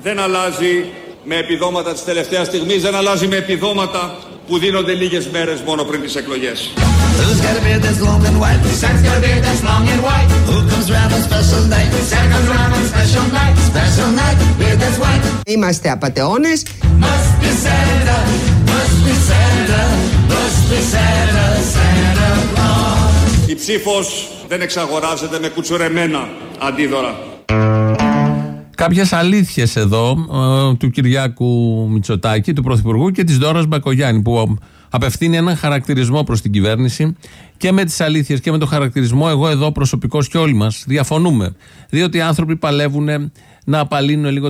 Δεν αλλάζει με επιδόματα της τελευταίας στιγμής, δεν αλλάζει με επιδόματα που δίνονται λίγες μέρες μόνο πριν τις εκλογές. Είμαστε απατεώνες. Η ψήφος δεν εξαγοράζεται με κουτσουρεμένα αντίδωρα. Κάποιες αλήθειες εδώ του Κυριάκου Μητσοτάκη, του Πρωθυπουργού, και της Ντόρας Μπακογιάννη, που απευθύνει έναν χαρακτηρισμό προς την κυβέρνηση. Και με τις αλήθειες και με τον χαρακτηρισμό, εγώ εδώ προσωπικώς και όλοι μας διαφωνούμε. Διότι οι άνθρωποι παλεύουν να απαλύνουν λίγο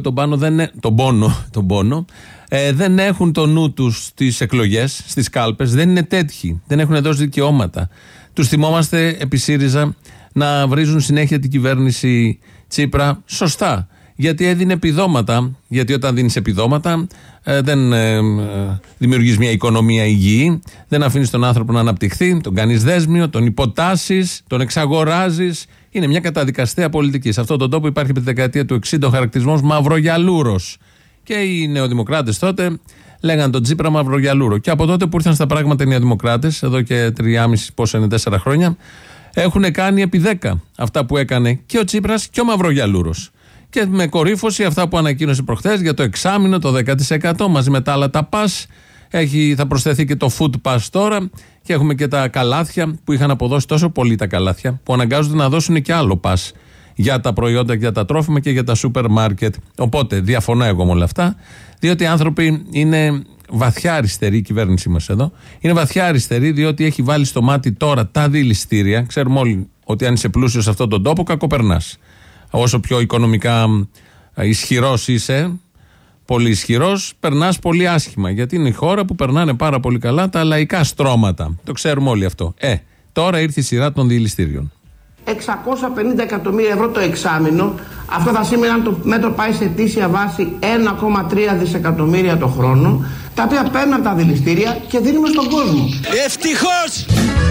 τον πόνο. Δεν έχουν το νου τους στις εκλογές, στις κάλπες, δεν είναι τέτοιοι, δεν έχουν δώσει δικαιώματα. Τους θυμόμαστε επί ΣΥΡΙΖΑ να βρίζουν συνέχεια την κυβέρνηση Τσίπρα, σωστά. Γιατί έδινε επιδόματα. Γιατί όταν δίνεις επιδόματα, δεν δημιουργείς μια οικονομία υγιή, δεν αφήνεις τον άνθρωπο να αναπτυχθεί, τον κάνεις δέσμιο, τον υποτάσσεις, τον εξαγοράζεις. Είναι μια καταδικαστέα πολιτική. Σε αυτόν τον τόπο υπάρχει από τη δεκαετία του 60 ο χαρακτηρισμός Μαυρογιαλούρος. Και οι νεοδημοκράτες τότε λέγανε τον Τσίπρα Μαυρογιαλούρο. Και από τότε που ήρθαν στα πράγματα οι νεοδημοκράτες, εδώ και 4 χρόνια, έχουν κάνει επί 10 αυτά που έκανε και ο Τσίπρας και ο Μαυρογιαλούρος. Και με κορύφωση αυτά που ανακοίνωσε προχθές για το εξάμηνο, το 10% μαζί με τα άλλα τα pass. Θα προσθεθεί και το food pass τώρα και έχουμε και τα καλάθια που είχαν αποδώσει τόσο πολύ τα καλάθια που αναγκάζονται να δώσουν και άλλο pass για τα προϊόντα, για τα τρόφιμα και για τα σούπερ μάρκετ. Οπότε διαφωνώ εγώ με όλα αυτά, διότι οι άνθρωποι είναι βαθιά αριστεροί, η κυβέρνησή μας εδώ είναι βαθιά αριστερή, διότι έχει βάλει στο μάτι τώρα τα δηληστήρια. Ξέρουμε όλοι ότι αν είσαι πλούσιος σε αυτόν τον τόπο, κακοπερνάς. Όσο πιο οικονομικά ισχυρός είσαι, πολύ ισχυρός, περνάς πολύ άσχημα. Γιατί είναι η χώρα που περνάνε πάρα πολύ καλά τα λαϊκά στρώματα. Το ξέρουμε όλοι αυτό. Τώρα ήρθε η σειρά των δηληστήριων. 650 εκατομμύρια ευρώ το εξάμηνο. Αυτό θα σήμαινε, αν το μέτρο πάει σε ετήσια βάση, 1,3 δισεκατομμύρια το χρόνο, τα οποία παίρνουν από τα δηληστήρια και δίνουμε στον κόσμο. Ευτυχώς!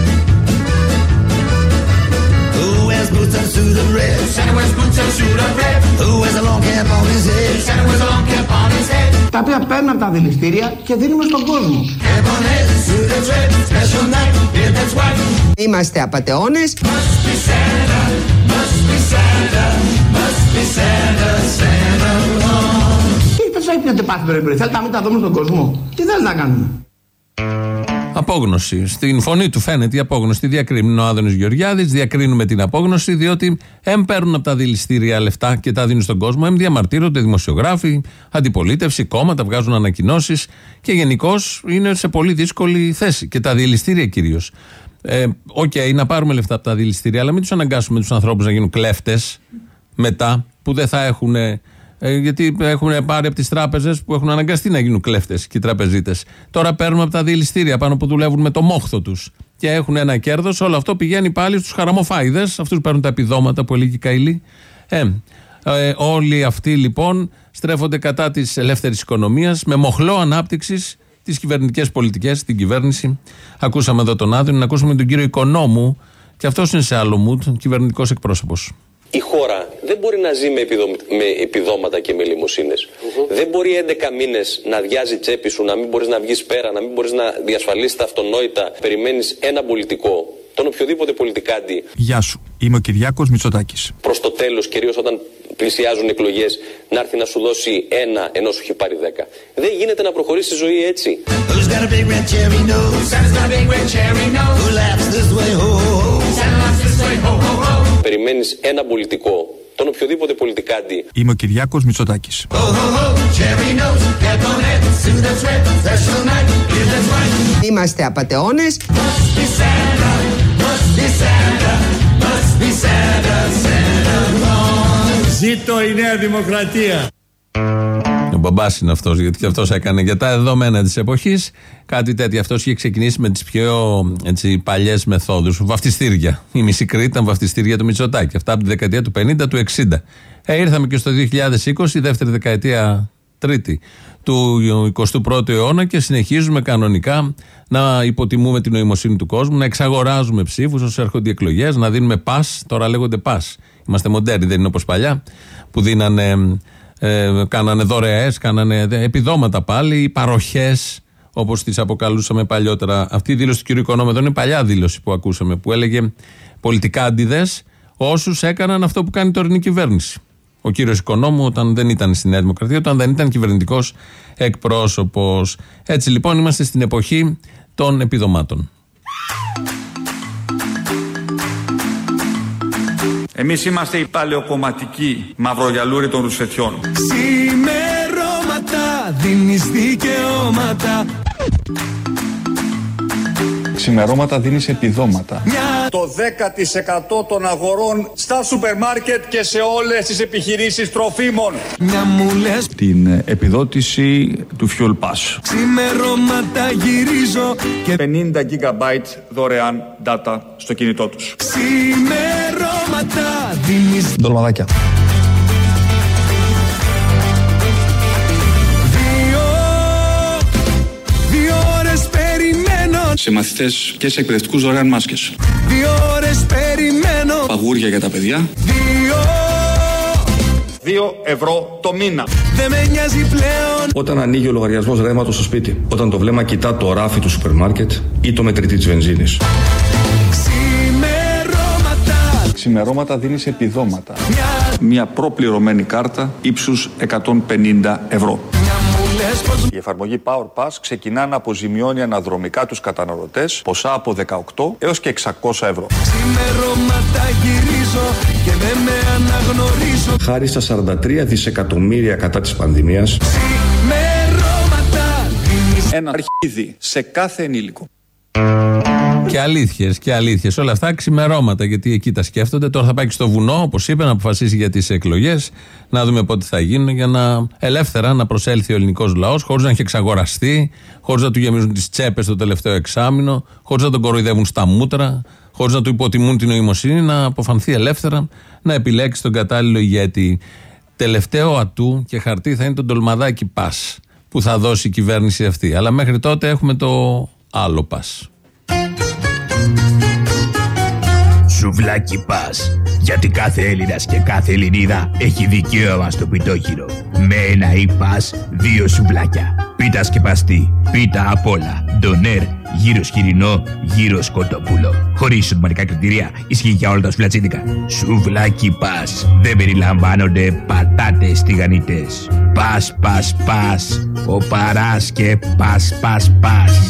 Τα οποία παίρνουν από τα δηληστήρια και δίνουμε στον κόσμο. Είμαστε απατεώνες. Τι είπες, έπινετε πάθη πρωί-πρωί, θέλετε να μην τα δούμε στον κόσμο? Τι θέλετε να κάνουμε? Απόγνωση. Στην φωνή του φαίνεται η απόγνωση. Τη διακρίνει ο Άδωνης Γεωργιάδης. Διακρίνουμε την απόγνωση, διότι παίρνουν από τα δηληστήρια λεφτά και τα δίνουν στον κόσμο. Διαμαρτύρονται δημοσιογράφοι, αντιπολίτευση, κόμματα, βγάζουν ανακοινώσεις και γενικώς είναι σε πολύ δύσκολη θέση. Και τα δηληστήρια κυρίως. Να πάρουμε λεφτά από τα δηληστήρια, αλλά μην τους αναγκάσουμε τους ανθρώπους να γίνουν κλέφτες μετά, που δεν θα έχουν. Γιατί έχουν πάρει από τις τράπεζες που έχουν αναγκαστεί να γίνουν κλέφτες και οι τραπεζίτες. Τώρα παίρνουν από τα δηληστήρια πάνω που δουλεύουν με το μόχθο τους και έχουν ένα κέρδος. Όλο αυτό πηγαίνει πάλι στους χαραμοφάιδες. Αυτούς παίρνουν τα επιδόματα που έλεγε η Καηλή. Όλοι αυτοί λοιπόν στρέφονται κατά της ελεύθερης οικονομίας με μοχλό ανάπτυξης τις κυβερνητικές πολιτικές, την κυβέρνηση. Ακούσαμε εδώ τον Άδωνη, να ακούσουμε τον κύριο Οικονόμου, και αυτός είναι σε άλλο mood, κυβερνητικός εκπρόσωπος. Η χώρα δεν μπορεί να ζει με επιδόματα και με λιμουσίνες. Δεν μπορεί 11 μήνες να αδειάζει τσέπη σου, να μην μπορείς να βγεις πέρα, να μην μπορείς να διασφαλίσεις τα αυτονόητα. Περιμένεις ένα πολιτικό, τον οποιοδήποτε πολιτικάντη. Γεια σου, είμαι ο Κυριάκος Μητσοτάκης. Προς το τέλος, κυρίως όταν πλησιάζουν εκλογές, να έρθει να σου δώσει ένα ενώ σου έχει πάρει 10. Δεν γίνεται να προχωρήσει η ζωή έτσι. Περιμένεις ένα πολιτικό, τον οποιοδήποτε πολιτικάντη. Είμαι ο Κυριάκος Μητσοτάκης. Είμαστε απατεώνες. Ζήτω η Νέα Δημοκρατία. Ο μπαμπάς είναι αυτός, γιατί και αυτός έκανε για τα δεδομένα της εποχής κάτι τέτοιο. Αυτός είχε ξεκινήσει με τις πιο παλιές μεθόδους, βαφτιστήρια. Η μισή Κρήτη ήταν βαφτιστήρια του Μητσοτάκη. Αυτά από τη δεκαετία του 50, του 60. Ήρθαμε και στο 2020, δεύτερη δεκαετία, τρίτη του 21ου αιώνα, και συνεχίζουμε κανονικά να υποτιμούμε την νοημοσύνη του κόσμου, να εξαγοράζουμε ψήφους όσο έρχονται οι εκλογές, να δίνουμε πας. Τώρα λέγονται πας. Είμαστε μοντέρνοι, δεν είναι όπως παλιά που δίνανε Κάνανε δωρεές, κάνανε επιδόματα πάλι, οι παροχές, όπως τις αποκαλούσαμε παλιότερα. Αυτή η δήλωση του κ. Οικονόμου είναι παλιά δήλωση που ακούσαμε, που έλεγε πολιτικά αντιδές όσους έκαναν αυτό που κάνει η τωρινή κυβέρνηση. Ο κύριος Οικονόμου, όταν δεν ήταν στη Νέα Δημοκρατία, όταν δεν ήταν κυβερνητικός εκπρόσωπος. Έτσι λοιπόν είμαστε στην εποχή των επιδομάτων. Εμείς είμαστε οι παλαιοκομματικοί μαυρογιαλούροι των ρουσφετιών. Ξημερώματα δίνεις δικαιώματα. Ξημερώματα δίνεις επιδόματα. Το 10% των αγορών στα σούπερ μάρκετ και σε όλες τις επιχειρήσεις τροφίμων. Μια μου λες Την επιδότηση του Fuel Pass. ξημερώματα γυρίζω και 50 GB δωρεάν data στο κινητό τους. ξημερώματα δίνεις Ντολμαδάκια. δύο ώρες περιμένω. Σε μαθητές και σε εκπαιδευτικούς δωρεάν μάσκες. 2 ώρες περιμένω. Παγούρια για τα παιδιά. 2 ευρώ το μήνα. Δεν με νοιάζει πλέον. Όταν ανοίγει ο λογαριασμός ρεύματος στο σπίτι, όταν το βλέμμα κοιτά το ράφι του σούπερ μάρκετ ή το μετρητή της βενζίνης. Ξημερώματα. Ξημερώματα δίνεις επιδόματα. Μια προπληρωμένη κάρτα ύψους 150 ευρώ. Η εφαρμογή Power Pass ξεκινά να αποζημιώνει αναδρομικά τους καταναλωτές ποσά από 18 έως και 600 ευρώ. Ξημερώματα γυρίζω και δεν με αναγνωρίζω. Χάρη στα 43 δισεκατομμύρια κατά της πανδημίας, Ξημερώματα δίνεις Ένα αρχίδι σε κάθε ενήλικο. Και αλήθειες. Όλα αυτά ξημερώματα, γιατί εκεί τα σκέφτονται. Τώρα θα πάει και στο βουνό, όπως είπε, να αποφασίσει για τις εκλογές, να δούμε πότε θα γίνουν, για να ελεύθερα να προσέλθει ο ελληνικός λαός, χωρίς να έχει εξαγοραστεί, χωρίς να του γεμίζουν τις τσέπες το τελευταίο εξάμηνο, χωρίς να τον κοροϊδεύουν στα μούτρα, χωρίς να του υποτιμούν την νοημοσύνη, να αποφανθεί ελεύθερα, να επιλέξει τον κατάλληλο ηγέτη. Τελευταίο ατού και χαρτί θα είναι το ντολμαδάκι πας που θα δώσει η κυβέρνηση αυτή. Αλλά μέχρι τότε έχουμε το άλλο πας. Σουβλάκι πας, γιατί κάθε Έλληνας και κάθε Ελληνίδα έχει δικαίωμα στο πιτόχυρο. Με ένα ή πας, 2 σουβλάκια. Πίτα σκεπαστή, πίτα απ' όλα. Ντονέρ, γύρω σκυρινό, γύρω σκοτόπουλο. Χωρίς σωματικά κριτήρια, ισχύει για όλα τα σουβλατσίδικα. Σουβλάκι πας, δεν περιλαμβάνονται πατάτες τηγανιτές. Πας, πας, πας, ο παράς και πας, πας, πας.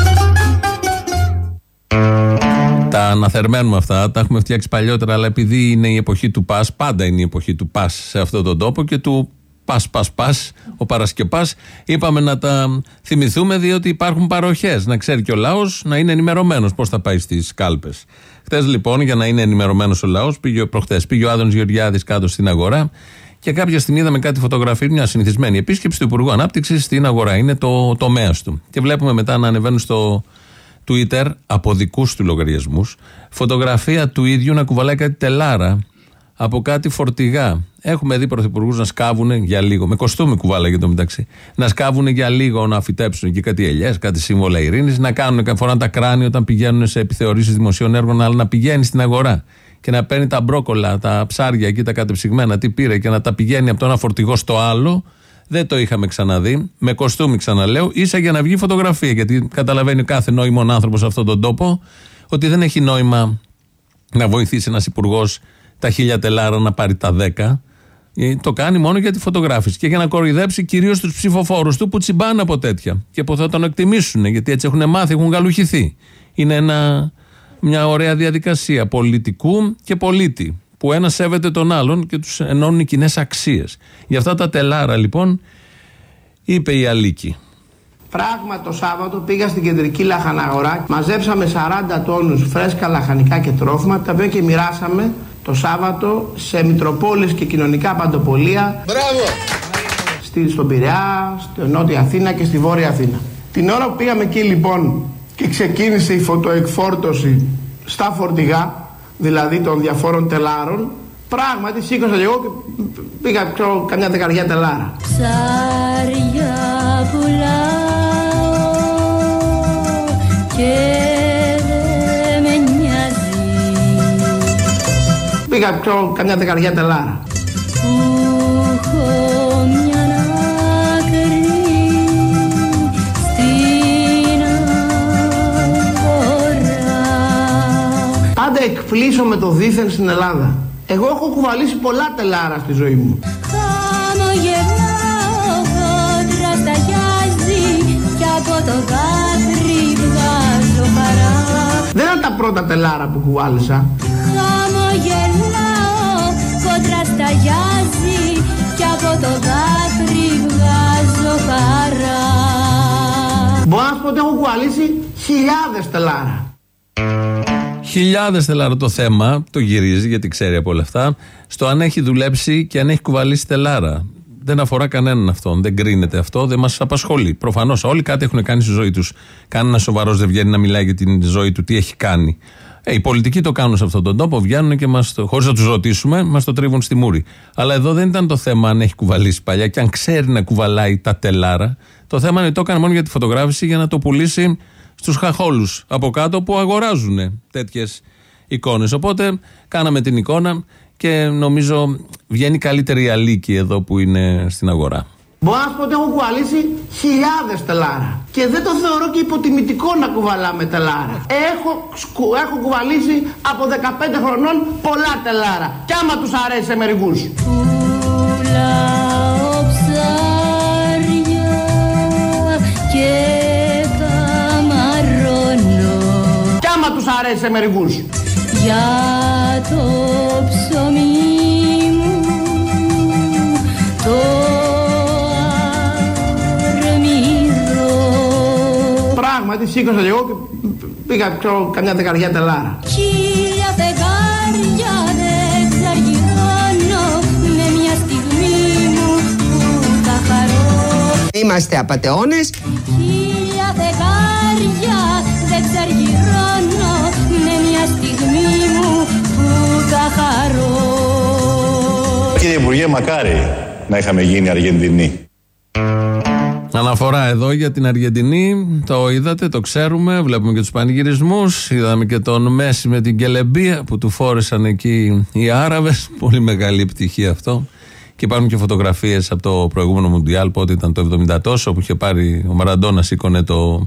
Τα αναθερμαίνουμε αυτά, τα έχουμε φτιάξει παλιότερα, αλλά επειδή είναι η εποχή του πας, πάντα είναι η εποχή του πας σε αυτόν τον τόπο και του πας, ο Παρασκεπάς, είπαμε να τα θυμηθούμε, διότι υπάρχουν παροχές. Να ξέρει και ο λαός, να είναι ενημερωμένος πώς θα πάει στις κάλπες. Χτες λοιπόν, για να είναι ενημερωμένος ο λαός, προχτές πήγε ο Άδωνης Γεωργιάδης κάτω στην αγορά και κάποια στιγμή είδαμε κάτι φωτογραφία, μια συνηθισμένη επίσκεψη του Υπουργού Ανάπτυξης στην αγορά. Είναι το τομέας του. Και βλέπουμε μετά να ανεβαίνουν στο Twitter από δικούς του λογαριασμούς φωτογραφία του ίδιου να κουβαλάει κάτι τελάρα από κάτι φορτηγά. Έχουμε δει πρωθυπουργούς να σκάβουν για λίγο, με κοστούμι κουβάλαγε το μεταξύ, να σκάβουν για λίγο, να φυτέψουν και κάτι ελιές, κάτι σύμβολα ειρήνης, να κάνουν, φοράνε τα κράνη όταν πηγαίνουν σε επιθεωρήσεις δημοσίων έργων, αλλά να πηγαίνει στην αγορά και να παίρνει τα μπρόκολα, τα ψάρια εκεί, τα κατεψυγμένα, τι πήρε, και να τα πηγαίνει από το ένα φορτηγό στο άλλο. Δεν το είχαμε ξαναδεί. Με κοστούμι, ξαναλέω, ίσα για να βγει φωτογραφία. Γιατί καταλαβαίνει κάθε νόημον άνθρωπο σε αυτόν τον τόπο ότι δεν έχει νόημα να βοηθήσει ένας υπουργός τα 1000 τελάρα να πάρει τα 10. Το κάνει μόνο για τη φωτογράφηση και για να κοροϊδέψει κυρίως τους ψηφοφόρους του που τσιμπάνε από τέτοια και που θα τον εκτιμήσουν, γιατί έτσι έχουν μάθει, έχουν γαλουχηθεί. Είναι μια ωραία διαδικασία πολιτικού και πολίτη, που ένας σέβεται τον άλλον και τους ενώνουν οι κοινές αξίες. Για αυτά τα τελάρα λοιπόν είπε η Αλίκη. Πράγμα το Σάββατο πήγα στην κεντρική λαχαναγορά, μαζέψαμε 40 τόνους φρέσκα λαχανικά και τρόφιμα, τα οποία και μοιράσαμε το Σάββατο σε μητροπόλεις και κοινωνικά παντοπολία. Μπράβο! Στον Πειραιά, στη Νότια Αθήνα και στη Βόρεια Αθήνα. Την ώρα που πήγαμε εκεί λοιπόν και ξεκίνησε η φωτοεκφόρτωση στα φορτηγά, δηλαδή των διαφόρων τελάρων, πράγματι σήκωσα και εγώ και πήγα καμιά 10 τελάρα. Ψάρια πουλάω και δεν με νοιάζει. Πήγα καμιά 10 τελάρα. Που έχω εκπλήσω με το δήθεν στην Ελλάδα. Εγώ έχω κουβαλήσει πολλά τελάρα στη ζωή μου. Χαμογελάω, κόντρα σταγιάζει κι από το δάκρυ βγάζω χαρά. Δεν είναι τα πρώτα τελάρα που κουβάλισα. Χαμογελάω, κόντρα σταγιάζει κι από το δάκρυ βγάζω χαρά. Μπορώ να σου πω ότι έχω κουβαλήσει χιλιάδες τελάρα. Χιλιάδες τελάρα. Το θέμα το γυρίζει, γιατί ξέρει από όλα αυτά, στο αν έχει δουλέψει και αν έχει κουβαλήσει τελάρα. Δεν αφορά κανέναν αυτόν. Δεν κρίνεται αυτό, δεν μας απασχολεί. Προφανώς όλοι κάτι έχουν κάνει στη ζωή τους. Κανένα σοβαρός δεν βγαίνει να μιλάει για την ζωή του, τι έχει κάνει. Οι πολιτικοί το κάνουν σε αυτόν τον τόπο, βγαίνουν και χωρίς να τους ρωτήσουμε, μας το τρίβουν στη μούρη. Αλλά εδώ δεν ήταν το θέμα αν έχει κουβαλήσει παλιά και αν ξέρει να κουβαλάει τα τελάρα. Το θέμα είναι ότι το έκανε μόνο για τη φωτογράφηση, για να το πουλήσει στους χαχόλους από κάτω που αγοράζουν τέτοιες εικόνες. Οπότε κάναμε την εικόνα και νομίζω βγαίνει καλύτερη η αλήκη εδώ που είναι στην αγορά. Μπορώ να σου πω ότι έχω κουβαλήσει χιλιάδες τελάρα. Και δεν το θεωρώ και υποτιμητικό να κουβαλάμε τελάρα. Έχω κουβαλήσει από 15 χρονών πολλά τελάρα. Κι άμα τους αρέσει σε μερικούς. Πουλάω ψάρια και καμαρώνω. Κι άμα τους αρέσει σε μερικούς. Για το ψωμί μου το αρμυρό. Πράγματι σήκωσα και εγώ και πήγα καμιά δεκαριά τελάρα. Χίλια φεγγάρια δεν ξαργυρώνω με μια στιγμή μου που θα χαρώ. Είμαστε απατεώνες. Χίλια φεγγάρια δεν ξαργυρώνω με μια στιγμή μου που θα χαρώ. Κύριε Υπουργέ, μακάρι να είχαμε γίνει Αργεντινοί. Αναφορά εδώ για την Αργεντινή, το είδατε, το ξέρουμε, βλέπουμε και τους πανηγυρισμούς, είδαμε και τον Μέση με την κελεμπία που του φόρεσαν εκεί οι Άραβες, πολύ μεγάλη επιτυχία αυτό. Και υπάρχουν και φωτογραφίες από το προηγούμενο Μουντιάλ, πότε ήταν το 70 τόσο, που είχε πάρει ο Μαραντόνα, σήκωνε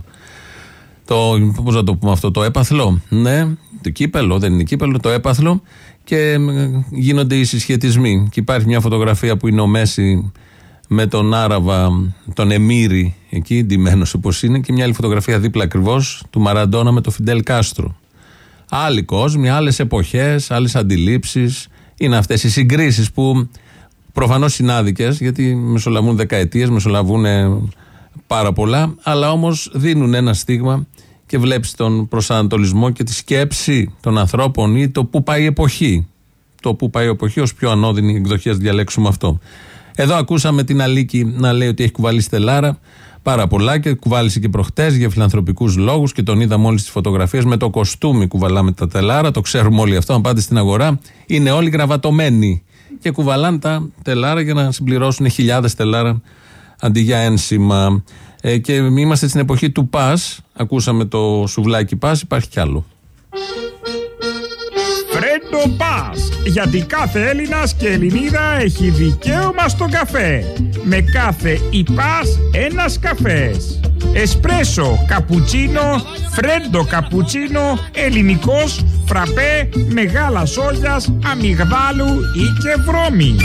πώς να το πούμε αυτό, το έπαθλο, ναι, το κύπελο, δεν είναι κύπελο, το έπαθλο, και γίνονται οι συσχετισμοί. Και υπάρχει μια φωτογραφία που είναι ο Μέση με τον Άραβα, τον Εμμύρη, εκεί, ντυμένος όπως είναι, και μια άλλη φωτογραφία δίπλα ακριβώς του Μαραντόνα με τον Φιντέλ Κάστρο. Άλλοι κόσμοι, άλλες εποχές, άλλες αντιλήψεις. Είναι αυτές οι συγκρίσεις που προφανώς είναι άδικες, γιατί μεσολαβούν δεκαετίες, μεσολαβούν πάρα πολλά, αλλά όμως δίνουν ένα στίγμα και βλέπεις τον προσανατολισμό και τη σκέψη των ανθρώπων ή το που πάει η εποχή. Το που πάει η εποχή ως πιο ανώδυνη εκδοχή, ας διαλέξουμε αυτό. Εδώ ακούσαμε την Αλίκη να λέει ότι έχει κουβαλήσει τελάρα πάρα πολλά και κουβάλισε και προχτές για φιλανθρωπικούς λόγους και τον είδαμε όλες τις φωτογραφίες με το κοστούμι κουβαλάμε τα τελάρα, το ξέρουμε όλοι αυτό. Αν πάτε στην αγορά, είναι όλοι γραβατωμένοι και κουβαλάνε τα τελάρα για να συμπληρώσουν χιλιάδες τελάρα αντί για ένσημα. Και είμαστε στην εποχή του ΠΑΣ. Ακούσαμε το σουβλάκι ΠΑΣ, υπάρχει κι άλλο. Φρέντο ΠΑΣ, γιατί κάθε Έλληνας και Ελληνίδα έχει δικαίωμα στον καφέ. Με κάθε ΙΠΑΣ ένας καφές. Εσπρέσο, καπουτσίνο, φρέντο καπουτσίνο, ελληνικός, φραπέ, μεγάλα σόγιας, αμυγδάλου ή και βρώμη.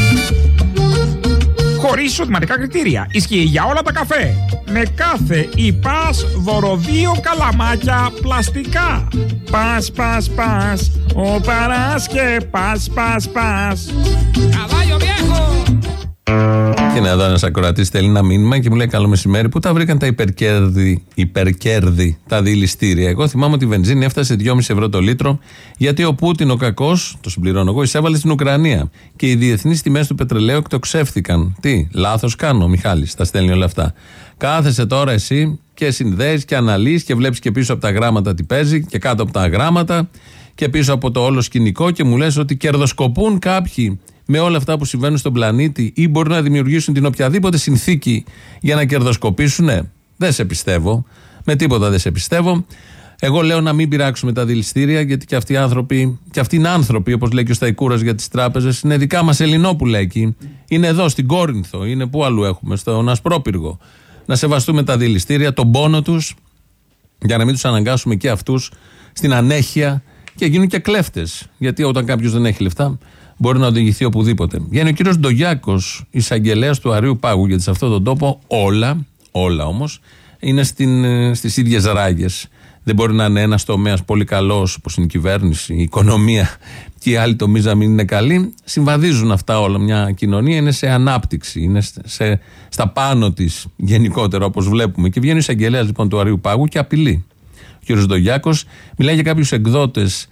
Χωρίς εισοδηματικά κριτήρια. Ισχύει για όλα τα καφέ. Με κάθε ΙΠΑΣ δώρο 2 καλαμάκια πλαστικά. Πας, πας, πας. Ο παράς και πας, πας, πας. Καβάλιο βιέχο! Και είναι εδώ ένας ακροατής, στέλνει ένα μήνυμα και μου λέει: καλό μεσημέρι, πού τα βρήκαν τα υπερκέρδη τα διηληστήρια. Εγώ θυμάμαι ότι η βενζίνη έφτασε 2,5 ευρώ το λίτρο, γιατί ο Πούτιν, ο κακός, το συμπληρώνω εγώ, εισέβαλε στην Ουκρανία. Και οι διεθνείς τιμές του πετρελαίου εκτοξεύθηκαν. Τι, λάθος κάνω, ο Μιχάλης, τα στέλνει όλα αυτά. Κάθεσαι τώρα εσύ και συνδέεις και αναλύεις και βλέπεις και πίσω από τα γράμματα τι παίζει και κάτω από τα γράμματα και πίσω από το όλο σκηνικό και μου λες ότι κερδοσκοπούν κάποιοι με όλα αυτά που συμβαίνουν στον πλανήτη ή μπορούν να δημιουργήσουν την οποιαδήποτε συνθήκη για να κερδοσκοπήσουν. Δεν σε πιστεύω. Με τίποτα δεν σε πιστεύω. Εγώ λέω να μην πειράξουμε τα δηληστήρια, γιατί και αυτοί οι άνθρωποι, και αυτοί είναι άνθρωποι, όπως λέει και ο Σταϊκούρας για τις τράπεζες, είναι δικά μας Ελληνόπουλα εκεί. Είναι εδώ στην Κόρινθο, είναι που αλλού έχουμε, στον Ασπρόπυργο. Να σεβαστούμε τα δηληστήρια, τον πόνο τους, για να μην τους αναγκάσουμε και αυτούς στην ανέχεια και γίνουν και κλέφτες. Γιατί όταν κάποιος δεν έχει λεφτά, μπορεί να οδηγηθεί οπουδήποτε. Βγαίνει ο κύριος Ντογιάκος, εισαγγελέας του Αρείου Πάγου, γιατί σε αυτόν τον τόπο όλα όμως, είναι στις ίδιες ράγες. Δεν μπορεί να είναι ένας τομέας πολύ καλός, όπως είναι η κυβέρνηση, η οικονομία, και οι άλλοι τομείς να μην είναι καλοί. Συμβαδίζουν αυτά όλα. Μια κοινωνία είναι σε ανάπτυξη, είναι στα πάνω της γενικότερα, όπως βλέπουμε. Και βγαίνει ο εισαγγελέας λοιπόν του Αρείου Πάγου και απειλεί. Ο κύριος Ντογιάκος μιλάει για κάποιους εκδότες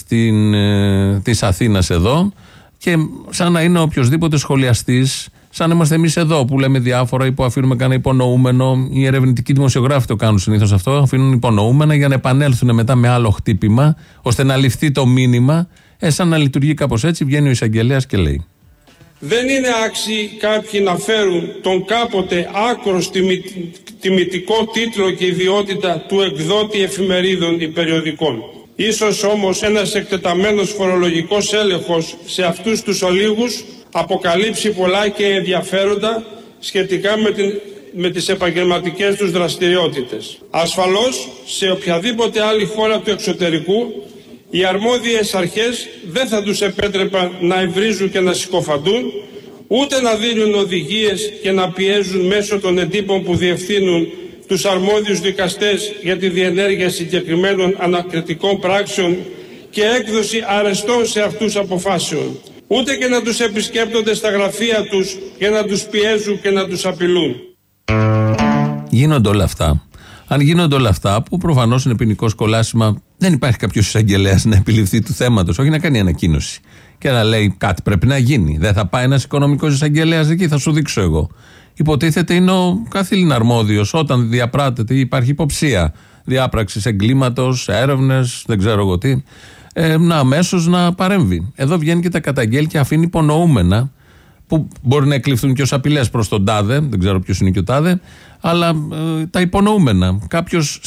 της Αθήνας εδώ, και σαν να είναι οποιοσδήποτε σχολιαστής, σαν να είμαστε εμείς εδώ που λέμε διάφορα ή που αφήνουμε κανένα υπονοούμενο. Οι ερευνητικοί δημοσιογράφοι το κάνουν συνήθως αυτό, αφήνουν υπονοούμενα για να επανέλθουν μετά με άλλο χτύπημα, ώστε να ληφθεί το μήνυμα. Σαν να λειτουργεί κάπως έτσι, βγαίνει ο εισαγγελέας και λέει: δεν είναι άξιοι κάποιοι να φέρουν τον κάποτε άκρος τιμητικό τίτλο και ιδιότητα του εκδότη εφημερίδων ή περιοδικών. Ίσως όμως ένας εκτεταμένος φορολογικός έλεγχος σε αυτούς τους ολίγους αποκαλύψει πολλά και ενδιαφέροντα σχετικά με τις επαγγελματικές τους δραστηριότητες. Ασφαλώς, σε οποιαδήποτε άλλη χώρα του εξωτερικού, οι αρμόδιες αρχές δεν θα τους επέτρεπαν να ευρίζουν και να συκοφαντούν, ούτε να δίνουν οδηγίες και να πιέζουν μέσω των εντύπων που διευθύνουν τους αρμόδιους δικαστές για τη διενέργεια συγκεκριμένων ανακριτικών πράξεων και έκδοση αρεστών σε αυτούς αποφάσεων, ούτε και να τους επισκέπτονται στα γραφεία τους και να τους πιέζουν και να τους απειλούν. Γίνονται όλα αυτά. Αν γίνονται όλα αυτά, που προφανώς είναι ποινικό κολάσιμα, δεν υπάρχει κάποιος εισαγγελέας να επιληφθεί του θέματος, όχι να κάνει ανακοίνωση και να λέει κάτι πρέπει να γίνει. Δεν θα πάει ένας οικονομικός εισαγγελέας εκεί, θα σου δείξω εγώ. Υποτίθεται είναι ο καθήλυνα αρμόδιος όταν διαπράττεται ή υπάρχει υποψία διάπραξης εγκλήματος, έρευνες, δεν ξέρω εγώ τι, αμέσως να παρέμβει. Εδώ βγαίνει και τα καταγγέλει και αφήνει υπονοούμενα, που μπορεί να εκλειφθούν και ως απειλές προς τον τάδε, δεν ξέρω ποιος είναι και ο τάδε, αλλά τα υπονοούμενα. Κάποιος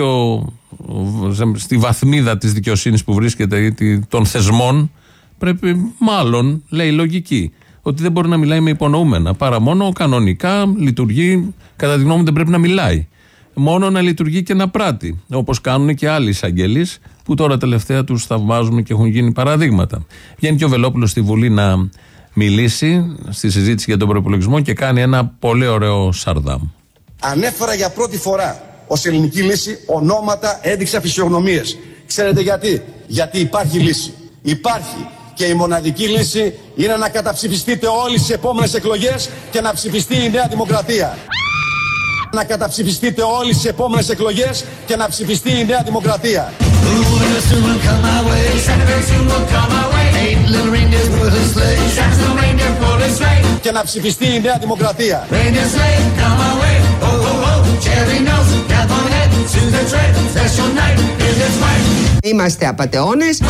στη βαθμίδα της δικαιοσύνης που βρίσκεται, των θεσμών, πρέπει μάλλον, λέει λογική, ότι δεν μπορεί να μιλάει με υπονοούμενα. Παρά μόνο κανονικά λειτουργεί, κατά τη γνώμη μου δεν πρέπει να μιλάει. Μόνο να λειτουργεί και να πράττει. Όπως κάνουν και άλλοι εισαγγελείς, που τώρα τελευταία τους θαυμάζουμε και έχουν γίνει παραδείγματα. Βγαίνει και ο Βελόπουλος στη Βουλή να μιλήσει στη συζήτηση για τον προϋπολογισμό και κάνει ένα πολύ ωραίο σαρδάμ. Ανέφερα για πρώτη φορά ως ελληνική λύση ονόματα, έδειξα φυσιογνωμίες. Ξέρετε γιατί? Γιατί υπάρχει λύση. Υπάρχει. Και η μοναδική λύση είναι να καταψηφιστείτε όλοι στις επόμενες εκλογές και να ψηφιστεί η Νέα Δημοκρατία. Να καταψηφιστείτε όλοι στις επόμενες εκλογές και να ψηφιστεί η Νέα Δημοκρατία. Και να ψηφιστεί η Νέα Δημοκρατία. Είμαστε απατεώνες.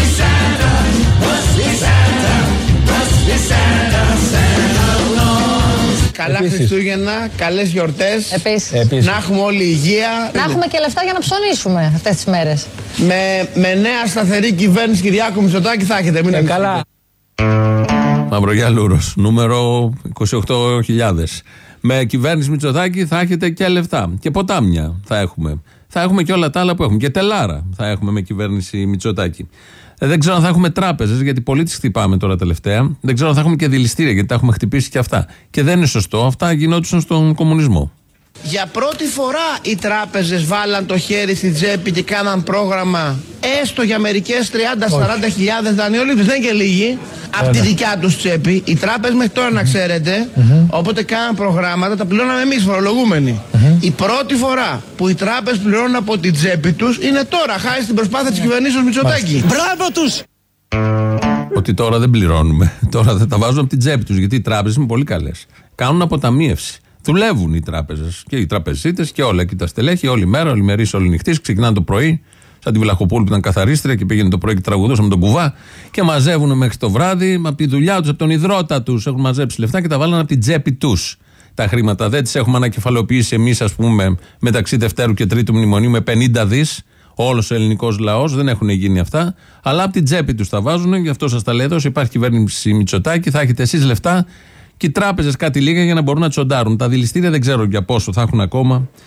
Καλά Χριστούγεννα, καλές γιορτές. Επίσης. Να έχουμε όλη υγεία. Να έχουμε και λεφτά για να ψωνίσουμε αυτές τις μέρες. Με νέα σταθερή κυβέρνηση Κυριάκου Μητσοτάκη θα έχετε. Μην καλά. Μαυρογιαλούρος, νούμερο 28.000. Με κυβέρνηση Μητσοτάκη θα έχετε και λεφτά. Και ποτάμια θα έχουμε. Θα έχουμε και όλα τα άλλα που έχουμε. Και τελάρα θα έχουμε με κυβέρνηση Μητσοτάκη. Δεν ξέρω αν θα έχουμε τράπεζες, γιατί πολλοί τις χτυπάμε τώρα τελευταία. Δεν ξέρω αν θα έχουμε και δηληστήρια, γιατί τα έχουμε χτυπήσει και αυτά. Και δεν είναι σωστό. Αυτά γινόντουσαν στον κομμουνισμό. Για πρώτη φορά οι τράπεζες βάλαν το χέρι στη τσέπη και κάναν πρόγραμμα έστω για μερικές 30-40 χιλιάδες δανειολήπτες. Δεν είναι και λίγοι. Από τη δικιά τους τσέπη. Οι τράπεζες μέχρι τώρα να ξέρετε, όποτε κάναν προγράμματα τα πληρώναμε εμείς φορολογούμενοι. Η πρώτη φορά που οι τράπεζες πληρώνουν από την τσέπη τους είναι τώρα, χάρη στην προσπάθεια της κυβερνήσεως Μητσοτάκη. Μπράβο τους! Ότι τώρα δεν πληρώνουμε. Τώρα θα τα βάζουν από την τσέπη τους, γιατί οι τράπεζες είναι πολύ καλές. Κάνουν αποταμίευση. Δουλεύουν οι τράπεζες και οι τραπεζίτες και όλα. Και τα στελέχη όλη μέρα, όλη μερής, όλη νυχτής. Ξεκινάνε το πρωί, σαν τη Βλαχοπούλου που ήταν καθαρίστρια και πήγαινε το πρωί και τραγουδούσαν με τον κουβά. Και μαζεύουν μέχρι το βράδυ από τη δουλειά τους, από τον υδρότα τους. Έχουν μαζέψει λεφτά και τα βάλανε από την τσέπη τους. Τα χρήματα δεν τις έχουμε ανακεφαλαιοποιήσει εμείς, ας πούμε, μεταξύ Δευτέρου και Τρίτου Μνημονίου με 50 δις. Όλος ο ελληνικός λαός, δεν έχουν γίνει αυτά. Αλλά από την τσέπη τους τα βάζουν. Γι' αυτό σας τα λέω εδώ. Υπάρχει κυβέρνηση Μητσοτάκη, θα έχετε εσείς λεφτά. Και οι τράπεζες κάτι λίγα για να μπορούν να τσοντάρουν. Τα δηληστήρια δεν ξέρω για πόσο θα έχουν ακόμα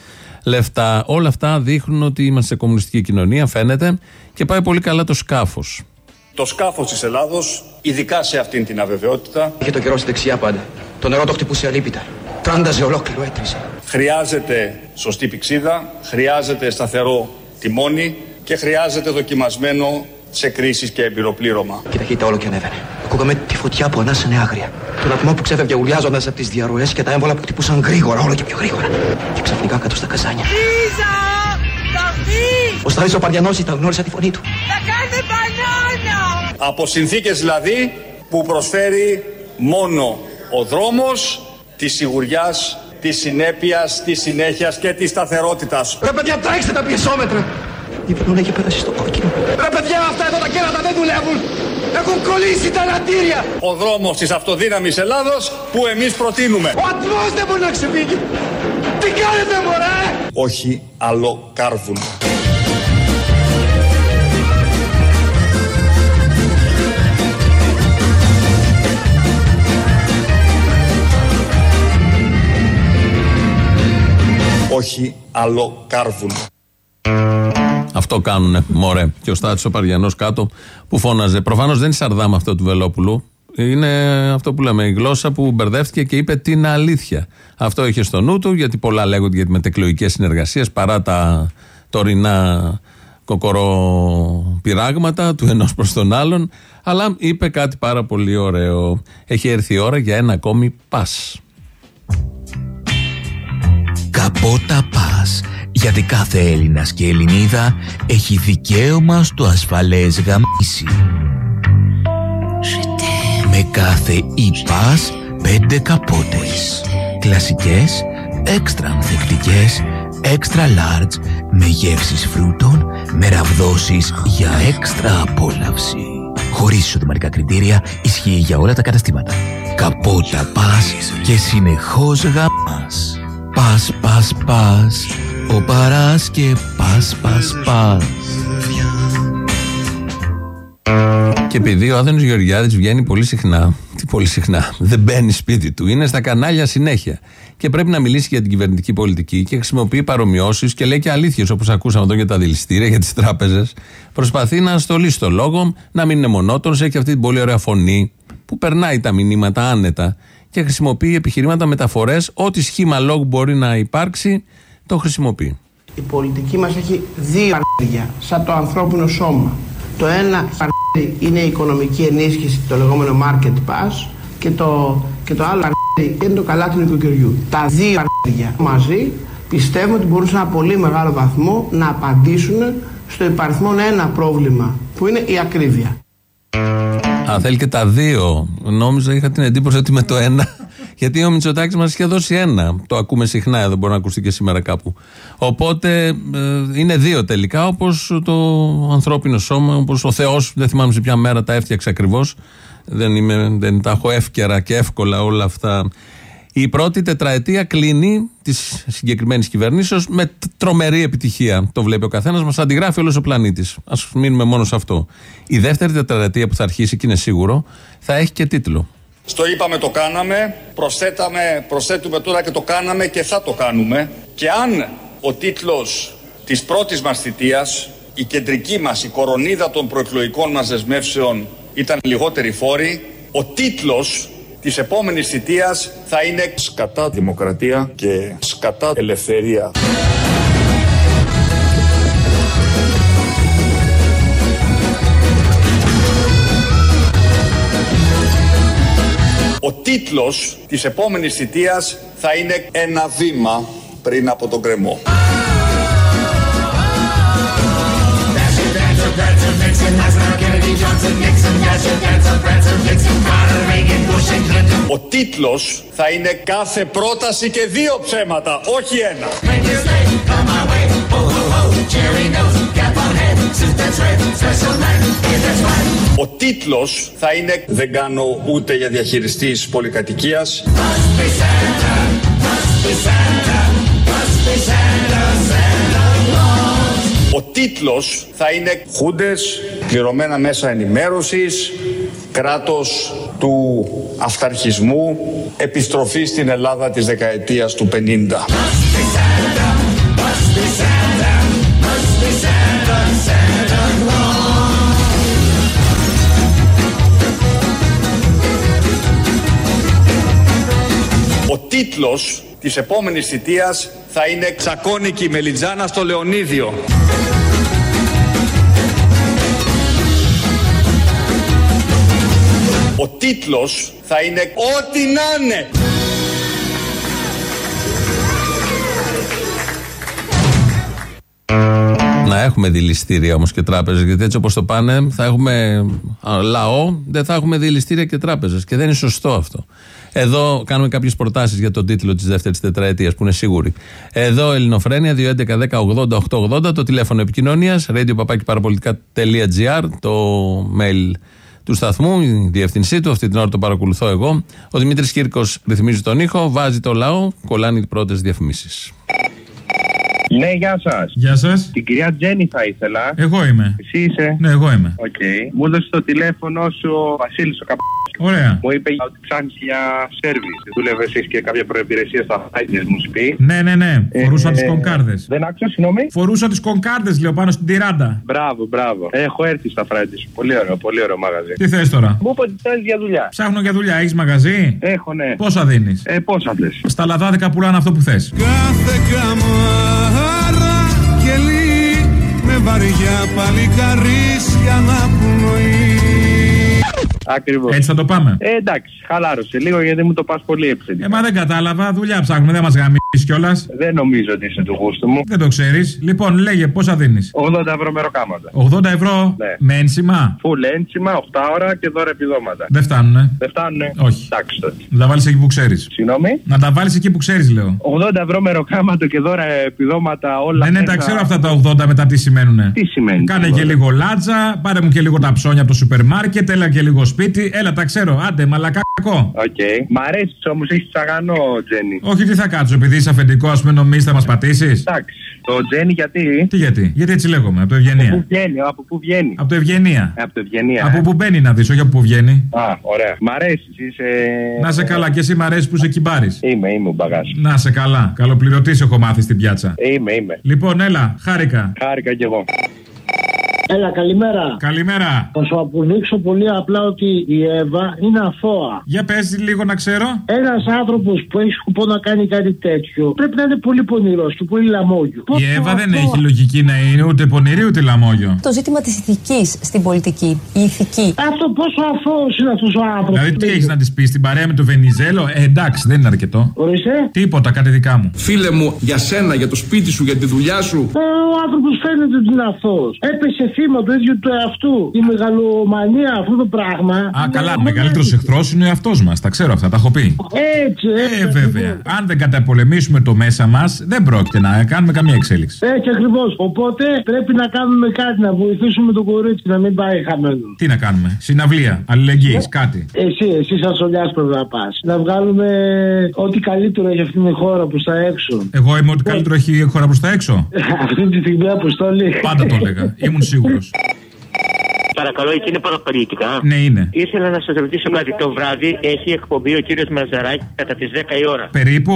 λεφτά. Όλα αυτά δείχνουν ότι είμαστε σε κομμουνιστική κοινωνία, φαίνεται, και πάει πολύ καλά το σκάφος. Το σκάφος της Ελλάδος, ειδικά σε αυτήν την αβεβαιότητα, είχε το καιρό στη δεξιά πάντα. Το νερό το χτυπούσε αλίπητα. Τράνταζε ολόκληρο, έτριζε. Χρειάζεται σωστή πηξίδα, χρειάζεται σταθερό τιμόνι και χρειάζεται δοκιμασμένο σε κρίσεις και εμπειροπλήρωμα. Και η ταχύτητα όλο και ανέβαινε. Ακούγαμε τη φωτιά που ανάσανε άγρια. Τον ατμό που ξέφευγε ουρλιάζοντας από τις διαρροές και τα έμβολα που χτυπούσαν γρήγορα, όλο και πιο γρήγορα. Και ξαφνικά κάτω στα καζάνια. Λίζα! Ο Στράτης ο Παριανός ήταν, γνώρισα τη φωνή του. Θα κάνει μπανάνα! Από συνθήκες δηλαδή που προσφέρει μόνο ο δρόμος της σιγουριάς, της συνέπειας, της συνέχειας και της σταθερότητας. Ρε παιδιά, τρέξτε τα πιεσόμετρα! Η Βερόνα έχει πέρασει στο κόκκινο. Ρε παιδιά, αυτά εδώ τα κέρατα δεν δουλεύουν! Έχουν κολλήσει τα λατήρια! Ο δρόμος της αυτοδύναμης Ελλάδος που εμείς προτείνουμε. Ο ατμός δεν μπορεί να ξεφύγει! Τι κάνετε, μωρέ! Όχι άλλο κάρβουνο. Όχι άλλο κάρβουνο. Αυτό κάνουνε, μωρέ. Και ο Στράτης ο Παριανός κάτω που φώναζε. Προφανώς δεν είναι σαρδάμ αυτό του Βελόπουλου. Είναι αυτό που λέμε, η γλώσσα που μπερδεύτηκε και είπε την αλήθεια. Αυτό είχε στο νου του, γιατί πολλά λέγονται για τη μετεκλογικές συνεργασίες παρά τα τωρινά κοκοροπειράγματα του ενός προς τον άλλον. Αλλά είπε κάτι πάρα πολύ ωραίο. Έχει έρθει η ώρα για ένα ακόμη πας. Καπότα πας, γιατί κάθε Έλληνας και Ελληνίδα έχει δικαίωμα στο ασφαλές γαμίσι. Με κάθε e-pass 5 καπότες. Κλασικές, έξτρα ανθεκτικές, έξτρα large, με γεύσεις φρούτων, με ραβδόσεις για έξτρα απόλαυση. Χωρίς εισοδηματικά κριτήρια, ισχύει για όλα τα καταστήματα. Καπότα πας και συνεχώς γαμάς. Πας, πας, πας, ο παράς και πας, πας, πας. Και επειδή ο Άδωνης Γεωργιάδης βγαίνει πολύ συχνά, δεν μπαίνει σπίτι του, είναι στα κανάλια συνέχεια και πρέπει να μιλήσει για την κυβερνητική πολιτική και χρησιμοποιεί παρομοιώσεις και λέει και αλήθειες, όπως ακούσαμε εδώ για τα δηληστήρια, για τις τράπεζες. Προσπαθεί να στολίσει το λόγο, να μην είναι μονότονος, έχει αυτή την πολύ ωραία φωνή που περνάει τα μηνύματα άνετα και χρησιμοποιεί επιχειρήματα, μεταφορές, ό,τι σχήμα λόγου μπορεί να υπάρξει, το χρησιμοποιεί. Η πολιτική μας έχει δύο αρνίδια, σαν το ανθρώπινο σώμα. Το ένα είναι η οικονομική ενίσχυση, το λεγόμενο market pass, και το άλλο είναι το καλάθι του νοικοκυριού. Τα δύο αρνίδια μαζί πιστεύω ότι μπορούν σε ένα πολύ μεγάλο βαθμό να απαντήσουν στο υπαριθμόν ένα πρόβλημα, που είναι η ακρίβεια. Θέλει και τα δύο. Νόμιζα, είχα την εντύπωση ότι με το ένα, γιατί ο Μητσοτάκης μας είχε δώσει ένα. Το ακούμε συχνά εδώ, μπορεί να ακουστεί και σήμερα κάπου. Οπότε είναι δύο τελικά, όπως το ανθρώπινο σώμα, όπως ο Θεός, δεν θυμάμαι σε ποια μέρα τα έφτιαξε ακριβώς. Δεν τα έχω εύκαιρα και εύκολα όλα αυτά. Η πρώτη τετραετία κλείνει της συγκεκριμένης κυβερνήσεως με τρομερή επιτυχία. Το βλέπει ο καθένας, μας αντιγράφει όλος ο πλανήτης. Ας μείνουμε μόνο σε αυτό. Η δεύτερη τετραετία που θα αρχίσει, και είναι σίγουρο, θα έχει και τίτλο. Στο είπαμε, το κάναμε, προσθέτουμε τώρα και το κάναμε και θα το κάνουμε. Και αν ο τίτλος της πρώτης μας θητείας, η κεντρική μας, η κορονίδα των προεκλογικών μας δεσμεύσεων ήταν λιγότεροι φόροι, ο τίτλος της επόμενης θητείας θα είναι «Σκατά δημοκρατία και σκατά ελευθερία». Ο τίτλος της επόμενης θητείας θα είναι «Ένα βήμα πριν από τον κρεμό». Ο τίτλος θα είναι «Κάθε πρόταση και δύο ψέματα, όχι ένα». Ο τίτλος θα είναι «Δεν κάνω ούτε για διαχειριστής πολυκατοικίας». Ο τίτλος θα είναι «Χούντες, πληρωμένα μέσα ενημέρωσης, κράτος του αυταρχισμού, επιστροφή στην Ελλάδα της δεκαετίας του 50». be Santa, must be Santa, Santa Claus. Ο τίτλος της επόμενης θητείας θα είναι «Ξακόνικη μελιτζάνα στο Λεωνίδιο». Ο τίτλος θα είναι «Ό,τι να είναι». Να έχουμε δηληστήρια όμως και τράπεζες, γιατί έτσι όπως το πάνε θα έχουμε λαό, δεν θα έχουμε δηληστήρια και τράπεζες και δεν είναι σωστό αυτό. Εδώ κάνουμε κάποιες προτάσεις για τον τίτλο της δεύτερης τετραετίας που είναι σίγουροι. Εδώ Ελληνοφρένεια 2.11.10.80.880, το τηλέφωνο επικοινωνίας, radio.papakiparapolitica.gr, το mail του σταθμού, η διεύθυνσή του. Αυτή την ώρα το παρακολουθώ εγώ. Ο Δημήτρης Κύρκος ρυθμίζει τον ήχο, βάζει το λαό, κολλάνε οι πρώτες διαφημίσεις. Ναι, γεια σας. Γεια σας. Την κυρία Τζέννη θα ήθελα. Εγώ είμαι. Εσύ είσαι? Ναι, εγώ είμαι. Οκ. Μου έδωσε το τηλέφωνο σου ο Βασίλης ο Ωραία. Μου είπε ότι ψάχνεις για σέρβις. Δούλευες εσείς και κάποια προϋπηρεσία στα Φράιντες, μου πει. Ναι. Φορούσα τις κονκάρδες. Δεν άκουσα, συγγνώμη. Φορούσα τις κονκάρδες, λέω, πάνω στην τυράντα. Μπράβο. Έχω έρθει στα Φράιντες. Πολύ ωραίο μαγαζί. Τι θες τώρα? Μου είπε ότι θέλεις για δουλειά. Ψάχνω για δουλειά. Έχεις μαγαζί? Έχω, ναι. Πόσα δίνεις? Πόσα θες? Στα λαδάδικα πουλάνε αυτό που θες. Κάθε καμάρα κελί με βαριά παλικαρίσια να πνοεί. Ακριβώς. Έτσι θα το πάμε. Εντάξει, χαλάρωσε λίγο γιατί μου το πας πολύ επιθετικά. Μα δεν κατάλαβα, δουλειά ψάχνουμε, δεν μας γαμίσεις κιόλας. Δεν νομίζω ότι είσαι του γούστου μου. Δεν το ξέρεις. Λοιπόν, λέγε πόσα δίνεις? 80 ευρώ μεροκάματα. 80 ευρώ? Ναι. Με ένσημα? Φουλ ένσημα, 8 ώρα και δώρα επιδόματα. Δεν φτάνουνε. Δεν φτάνουνε. Όχι. Εντάξει τότε. Να τα βάλεις εκεί που ξέρεις. Συγγνώμη. Να τα βάλεις εκεί που ξέρεις, λέω. 80 ευρώ μεροκάματο και δώρα επιδόματα όλα. Ναι, τα ξέρω αυτά τα 80 μετά τι σημαίνουνε. Τι σημαίνει? Κάνε και λίγο λάτζα, πάρε μου και λίγο τα ψώνια από το σούπερ μάρκετ, έλα και λίγο σπίτι. Έλα, τα ξέρω. Άντε, μαλακάκο. Οκ. Μ' αρέσει όμως, έχεις τσαγανό, Τζένι. Όχι, τι θα κάτσω, επειδή είσαι αφεντικό, ας πούμε, νομίζεις θα μας πατήσεις. Εντάξει. Το Τζένι γιατί? Τι γιατί? Γιατί έτσι λέγομαι, από το Ευγενία. Από πού βγαίνει? Από το Ευγενία. Από το Ευγενία. Από πού μπαίνει να δεις, όχι από πού βγαίνει. Α, ωραία. Μ' αρέσει, είσαι. Να σε καλά, και εσύ μ' αρέσει που σε κυμπάρεις. Είμαι μπαγάς. Να σε καλά. Καλοπληρωτής έχω μάθει στην πιάτσα. Είμαι. Λοιπόν, έλα, χάρηκα. Χάρηκα κι εγώ. Έλα, καλημέρα. Καλημέρα. Θα σου αποδείξω πολύ απλά ότι η Εύα είναι αθώα. Για πες λίγο να ξέρω. Ένας άνθρωπος που έχει σκοπό να κάνει κάτι τέτοιο πρέπει να είναι πολύ πονηρός και πολύ λαμόγιο. Η Εύα δεν έχει λογική να είναι ούτε πονηρή ούτε λαμόγιο. Το ζήτημα της ηθικής στην πολιτική. Η ηθική. Αυτό πόσο αθώος είναι αυτός ο άνθρωπος. Δηλαδή τι έχεις να της πεις, την παρέα με το Βενιζέλο? Εντάξει, δεν είναι αρκετό. Ορίστε. Τίποτα, κάτι δικά μου. Φίλε μου, για σένα, για το σπίτι σου, για τη δουλειά σου. Ο άνθρωπος φαίνεται ότι είναι αθώος. Έπεσε θύμα του ίδιου του εαυτού. Η μεγαλομανία, αυτό το πράγμα. Α, καλά. Ο μεγαλύτερος εχθρός είναι ο εαυτός μας. Τα ξέρω αυτά, τα έχω πει. Έτσι. Βέβαια. Αν δεν καταπολεμήσουμε το μέσα μας, δεν πρόκειται να κάνουμε καμία εξέλιξη. Έτσι ακριβώς. Οπότε πρέπει να κάνουμε κάτι, να βοηθήσουμε το κορίτσι να μην πάει χαμένο. Τι να κάνουμε? Συναυλία, αλληλεγγύης, κάτι. Εσύ σαν Σολιάς πρέπει να πας. Να βγάλουμε ό,τι καλύτερο έχει αυτή την χώρα προς τα έξω. Εγώ είμαι ό,τι καλύτερο έχει η χώρα προς τα έξω. Αυτή τη στιγμή αποστολή. Πάντα το έλεγα. Ήμουν σίγουρος. Παρακαλώ, εκεί είναι παραπολιτικά. Ναι, είναι. Ήθελα να σας ρωτήσω κάτι. Το βράδυ έχει εκπομπή ο κύριος Μαζαράκης κατά τις 10 η ώρα. Περίπου?